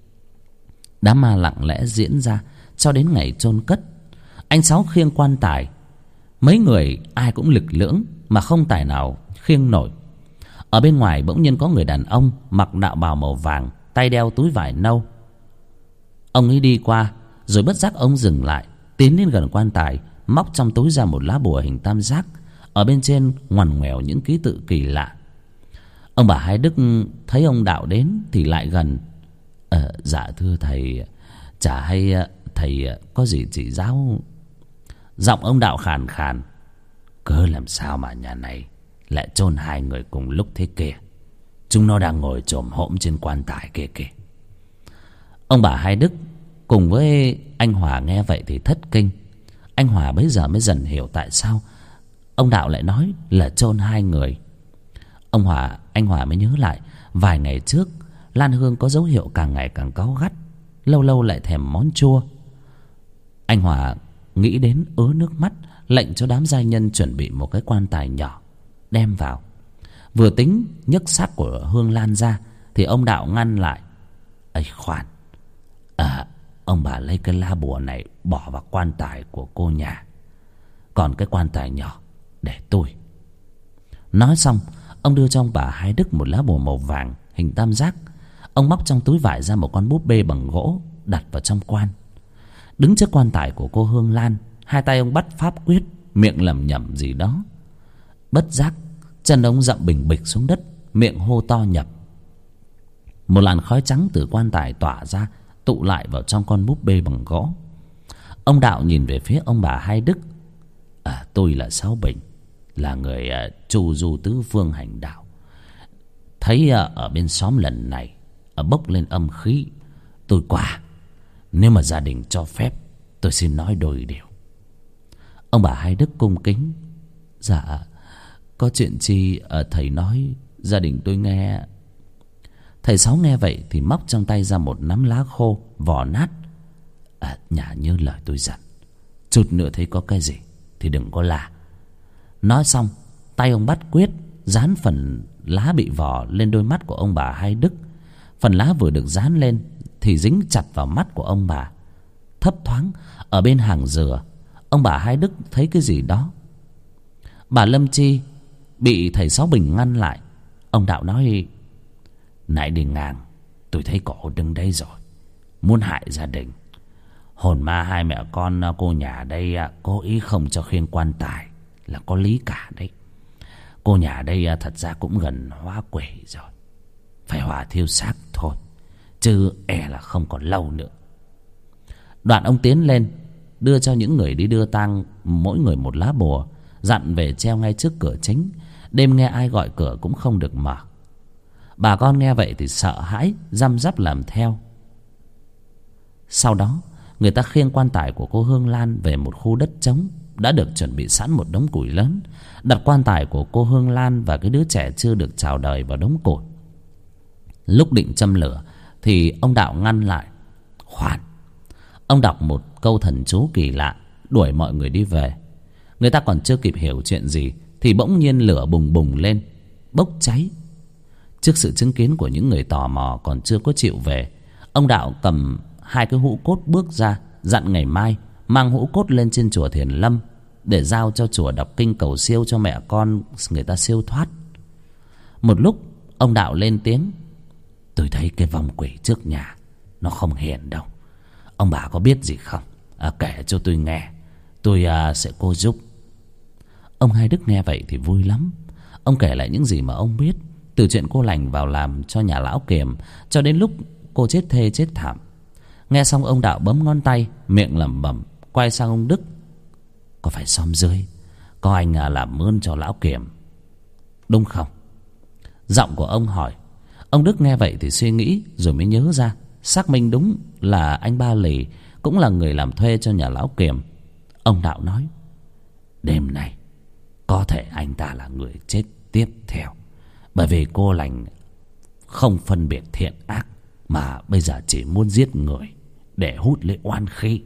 S1: Đám ma lặng lẽ diễn ra cho đến ngày chôn cất. Anh Sáu khiêng quan tài, mấy người ai cũng lực lưỡng mà không tài nào khiêng nổi. Ở bên ngoài bỗng nhiên có người đàn ông mặc đạo bào màu vàng, tay đeo túi vải nâu. Ông ấy đi qua rồi bất giác ông dừng lại, tiến đến gần quan tài, móc trong túi ra một lá bùa hình tam giác, ở bên trên ngoằn ngoèo những ký tự kỳ lạ. Ông bà Hai Đức thấy ông đạo đến thì lại gần. Dạ thưa thầy, chả hay thầy có gì chỉ giáo. Giọng ông đạo khàn khàn. Cớ làm sao mà nhà này lại chôn hai người cùng lúc thế kìa? Chúng nó đang ngồi chồm hổm trên quan tài kia kìa. Ông bà Hai Đức cùng với anh Hòa nghe vậy thì thất kinh. Anh Hòa bấy giờ mới dần hiểu tại sao ông đạo lại nói là chôn hai người. Anh Hòa mới nhớ lại vài ngày trước Lan Hương có dấu hiệu càng ngày càng cáu gắt, lâu lâu lại thèm món chua. Anh Hòa nghĩ đến ứa nước mắt, lệnh cho đám gia nhân chuẩn bị một cái quan tài nhỏ đem vào. Vừa tính nhấc xác của Hương Lan ra thì ông đạo ngăn lại. Ấy khoan, ông bà lấy cái lá bùa này bỏ vào quan tài của cô nhà, còn cái quan tài nhỏ để tôi. Nói xong, ông đưa cho ông bà Hai Đức một lá bùa màu vàng hình tam giác. Ông móc trong túi vải ra một con búp bê bằng gỗ, đặt vào trong quan. Đứng trước quan tài của cô Hương Lan, hai tay ông bắt pháp quyết, miệng lẩm nhẩm gì đó. Bất giác chân ông dậm bình bịch xuống đất, miệng hô to nhập. Một làn khói trắng từ quan tài tỏa ra, tụ lại vào trong con búp bê bằng gỗ. Ông đạo nhìn về phía ông bà Hai Đức. Tôi là Sáu Bình, là người chu du tứ phương hành đạo. Thấy ở bên xóm lần này bốc lên âm khí, tôi qua. Nếu mà gia đình cho phép, tôi xin nói đôi điều. Ông bà Hai Đức cung kính. Dạ, có chuyện chi thầy nói, gia đình tôi nghe. Thầy Sáu nghe vậy thì móc trong tay ra một nắm lá khô vỏ nát. Nhả nhớ lời tôi dặn, chút nữa thấy có cái gì thì đừng có la. Nói xong, tay ông bắt quyết dán phần lá bị vỏ lên đôi mắt của ông bà Hai Đức. Phần lá vừa được dán lên thì dính chặt vào mắt của ông bà. Thấp thoáng ở bên hàng dừa, ông bà Hai Đức thấy cái gì đó. Bà Lâm Chi bị thầy Sáu Bình ngăn lại. Ông đạo nói: Nãy đi ngang tôi thấy cổ đứng đây rồi, muốn hại gia đình. Hồn ma hai mẹ con cô nhà đây cố ý không cho khiêng quan tài là có lý cả đấy. Cô nhà đây thật ra cũng gần hóa quỷ rồi, phải hỏa thiêu xác thôi, chứ e là không còn lâu nữa. Đoạn ông tiến lên, đưa cho những người đi đưa tang mỗi người một lá bùa, dặn về treo ngay trước cửa chính. Đêm nghe ai gọi cửa cũng không được mở. Bà con nghe vậy thì sợ hãi, răm rắp làm theo. Sau đó, người ta khiêng quan tài của cô Hương Lan về một khu đất trống đã được chuẩn bị sẵn một đống củi lớn, đặt quan tài của cô Hương Lan và cái đứa trẻ chưa được chào đời vào đống củi. Lúc định châm lửa thì ông đạo ngăn lại. Khoan! Ông đọc một câu thần chú kỳ lạ, đuổi mọi người đi về. Người ta còn chưa kịp hiểu chuyện gì thì bỗng nhiên lửa bùng bùng lên, bốc cháy. Trước sự chứng kiến của những người tò mò còn chưa có chịu về, ông đạo cầm hai cái hũ cốt bước ra, dặn ngày mai mang hũ cốt lên trên chùa Thiền Lâm để giao cho chùa đọc kinh cầu siêu cho mẹ con người ta siêu thoát. Một lúc ông đạo lên tiếng. Tôi thấy cái vong quỷ trước nhà nó không hiền đâu. Ông bà có biết gì không? Kể cho tôi nghe, tôi sẽ cố giúp. Ông Hai Đức nghe vậy thì vui lắm. Ông kể lại những gì mà ông biết, từ chuyện cô lành vào làm cho nhà lão Kiềm cho đến lúc cô chết thê chết thảm. Nghe xong ông đạo bấm ngón tay, miệng lẩm bẩm, quay sang ông Đức. Có phải xóm dưới có anh làm ơn cho lão Kiềm đúng không? Giọng của ông hỏi. Ông Đức nghe vậy thì suy nghĩ rồi mới nhớ ra, xác minh đúng là anh Ba Lì cũng là người làm thuê cho nhà lão Kiềm. Ông Đạo nói: đêm nay có thể anh ta là người chết tiếp theo, bởi vì cô lành không phân biệt thiện ác, mà bây giờ chỉ muốn giết người để hút lấy oan khí.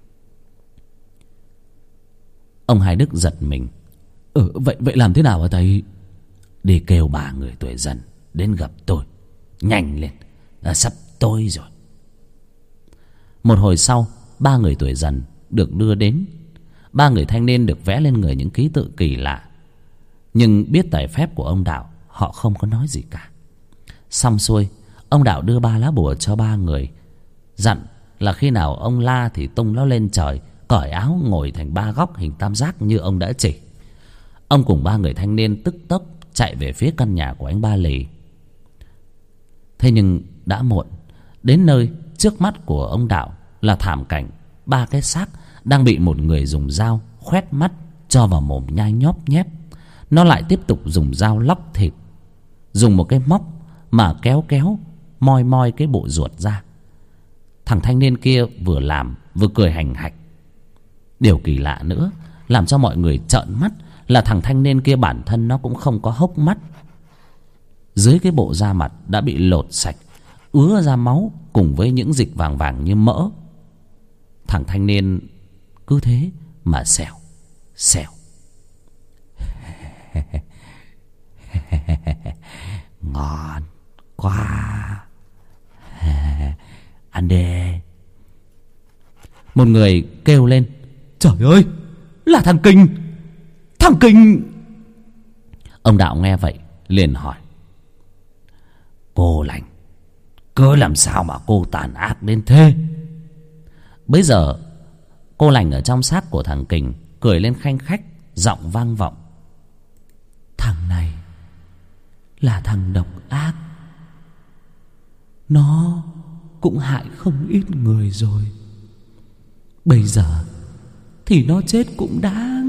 S1: Ông Hai Đức giật mình. Vậy làm thế nào hả thầy? Đi kêu 3 người tuổi dần đến gặp tôi, nhanh lên, sắp tối rồi. Một hồi sau, 3 người tuổi dần được đưa đến. 3 người thanh niên được vẽ lên người những ký tự kỳ lạ, nhưng biết tài phép của ông Đạo, họ không có nói gì cả. Xong xuôi, ông Đạo đưa 3 lá bùa cho 3 người, dặn là khi nào ông la thì tung nó lên trời, cởi áo ngồi thành 3 góc hình tam giác như ông đã chỉ. Ông cùng 3 người thanh niên tức tốc chạy về phía căn nhà của anh Ba Lì. Thế nhưng đã muộn. Đến nơi, trước mắt của ông Đạo là thảm cảnh 3 cái xác đang bị một người dùng dao khoét mắt cho vào mồm nhai nhóp nhép. Nó lại tiếp tục dùng dao lóc thịt, dùng một cái móc mà kéo moi moi cái bộ ruột ra. Thằng thanh niên kia vừa làm vừa cười hành hạch. Điều kỳ lạ nữa làm cho mọi người trợn mắt là thằng thanh niên kia bản thân nó cũng không có hốc mắt. Dưới cái bộ da mặt đã bị lột sạch, ứa ra máu cùng với những dịch vàng vàng như mỡ. Thằng thanh niên cứ thế mà xèo xèo. Ngon quá, ăn đi. Một người kêu lên: trời ơi, là thằng Kinh, thằng Kinh. Ông Đạo nghe vậy liền hỏi: cô lành, cứ làm sao mà cô tàn ác đến thế? Bấy giờ cô lành ở trong xác của thằng Kình cười lên khanh khách, giọng vang vọng: thằng này là thằng độc ác, nó cũng hại không ít người rồi. Bây giờ thì nó chết cũng đáng.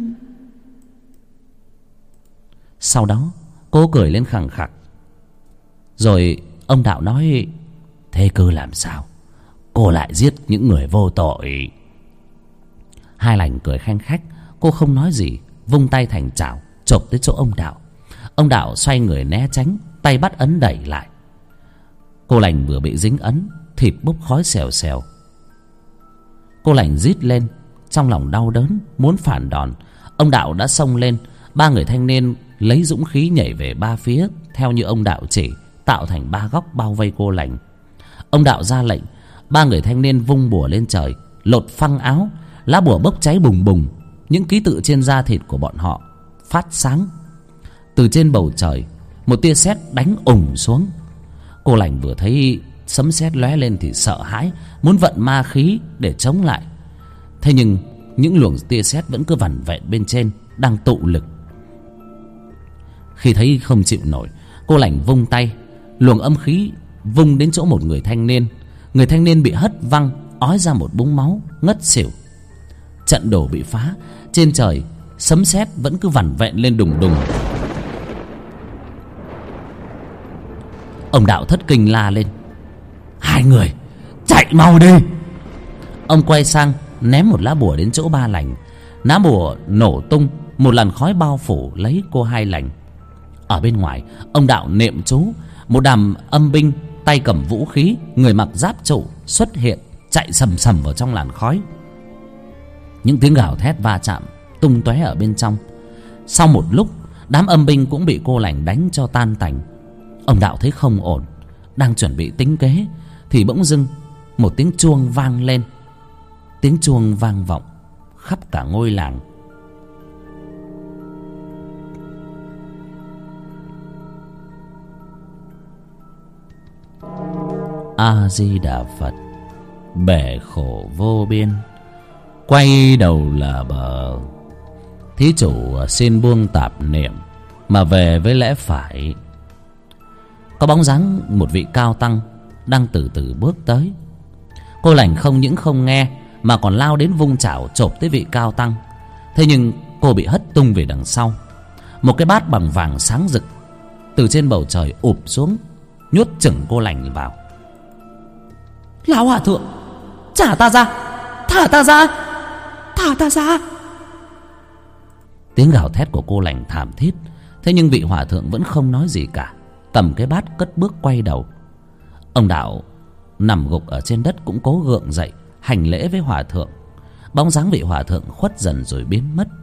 S1: Sau đó cô cười lên khằng khặc. Rồi ông Đạo nói: thế cứ làm sao cô lại giết những người vô tội? Hai lành cười khanh khách. Cô không nói gì, vung tay thành chảo chộp tới chỗ ông Đạo. Ông Đạo xoay người né tránh, tay bắt ấn đẩy lại. Cô lành vừa bị dính ấn, thịt bốc khói xèo xèo. Cô lành rít lên, trong lòng đau đớn muốn phản đòn. Ông Đạo đã xông lên. 3 người thanh niên lấy dũng khí nhảy về 3 phía theo như ông Đạo chỉ, tạo thành 3 góc bao vây cô lành. Ông Đạo ra lệnh, 3 người thanh niên vung bùa lên trời, lột phăng áo. Lá bùa bốc cháy bùng bùng, những ký tự trên da thịt của bọn họ phát sáng. Từ trên bầu trời, một tia sét đánh ùng xuống. Cô lành vừa thấy sấm sét lóe lên thì sợ hãi, muốn vận ma khí để chống lại. Thế nhưng những luồng tia sét vẫn cứ vằn vẹn bên trên, đang tụ lực. Khi thấy không chịu nổi, cô lành vung tay, luồng âm khí vung đến chỗ một người thanh niên. Người thanh niên bị hất văng, ói ra một búng máu, ngất xỉu. Trận đồ bị phá, trên trời sấm sét vẫn cứ vằn vẹn lên đùng đùng. Ông Đạo thất kinh la lên: hai người chạy mau đi! Ông quay sang ném một lá bùa đến chỗ ba lành. Lá bùa nổ tung, một làn khói bao phủ lấy cô hai lành. Ở bên ngoài, ông Đạo niệm chú, một đám âm binh tay cầm vũ khí, người mặc giáp trụ xuất hiện, chạy sầm sầm vào trong làn khói. Những tiếng gào thét va chạm tung tóe ở bên trong. Sau một lúc, đám âm binh cũng bị cô lành đánh cho tan tành. Ông Đạo thấy không ổn, đang chuẩn bị tính kế thì bỗng dưng một tiếng chuông vang lên. Tiếng chuông vang vọng khắp cả ngôi làng. A Di Đà Phật, bể khổ vô biên, quay đầu là bờ. Thí chủ xin buông tạp niệm mà về với lẽ phải. Có bóng dáng một vị cao tăng đang từ từ bước tới. Cô lành không những không nghe mà còn lao đến vung chảo chộp tới vị cao tăng. Thế nhưng cô bị hất tung về đằng sau. Một cái bát bằng vàng sáng rực từ trên bầu trời ụp xuống, nhốt chửng cô lành vào.
S2: Lão hòa thượng, trả ta ra, thả ta ra, thả ta ra.
S1: Tiếng gào thét của cô lành thảm thiết. Thế nhưng vị hòa thượng vẫn không nói gì cả, cầm cái bát cất bước quay đầu. Ông đạo nằm gục ở trên đất cũng cố gượng dậy hành lễ với hòa thượng. Bóng dáng vị hòa thượng khuất dần rồi biến mất.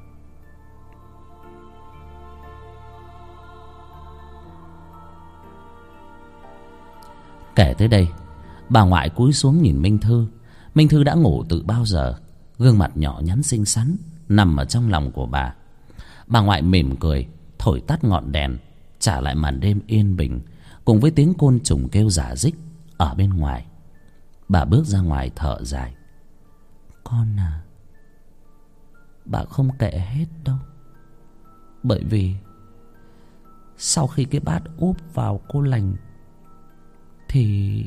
S1: Kể tới đây, bà ngoại cúi xuống nhìn Minh Thư. Minh Thư đã ngủ từ bao giờ, gương mặt nhỏ nhắn xinh xắn nằm ở trong lòng của bà. Bà ngoại mỉm cười, thổi tắt ngọn đèn, trả lại màn đêm yên bình cùng với tiếng côn trùng kêu rả rích ở bên ngoài. Bà bước ra ngoài thở dài. Con à, bà không kể hết đâu. Bởi vì sau khi cái bát úp vào cô lành thì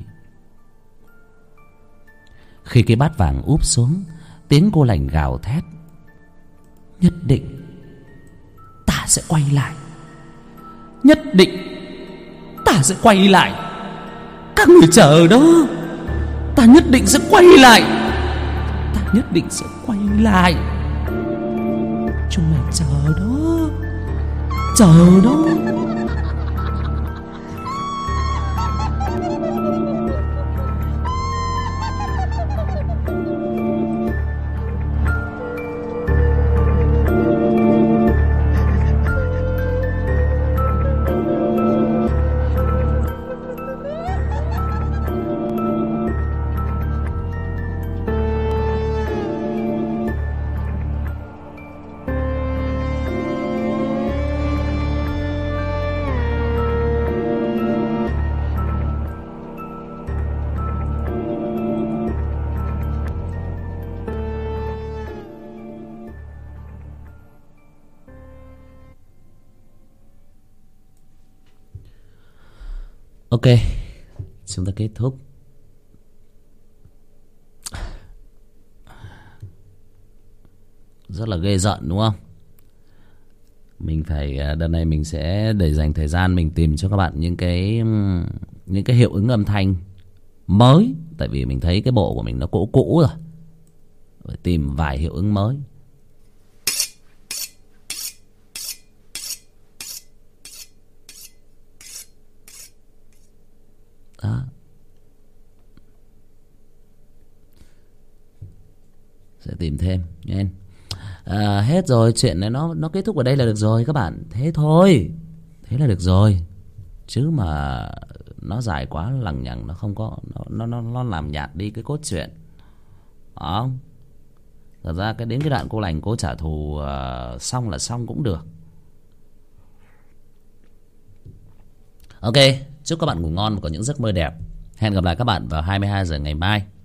S1: khi cái bát vàng úp xuống, tiếng cô lành gào thét. Nhất định ta sẽ quay lại, nhất định ta sẽ quay lại. Các người chờ đó, ta nhất định sẽ quay lại, ta nhất định sẽ quay lại. Chúng mày chờ đó, chờ đó. Ok, chúng ta kết thúc. Rất là ghê rợn đúng không? Mình phải, đợt này mình sẽ để dành thời gian mình tìm cho các bạn những cái hiệu ứng âm thanh mới. Tại vì mình thấy cái bộ của mình nó cũ cũ rồi. Phải tìm vài hiệu ứng mới. Đó. Sẽ tìm thêm nha. Hết rồi, chuyện này nó kết thúc ở đây là được rồi các bạn. Thế thôi, thế là được rồi. Chứ mà nó dài quá lằng nhằng, nó không có, nó làm nhạt đi cái cốt truyện. Không. Thật ra đến cái đoạn cô lành cô trả thù xong là xong cũng được. Ok, chúc các bạn ngủ ngon và có những giấc mơ đẹp. Hẹn gặp lại các bạn vào 22 giờ ngày mai.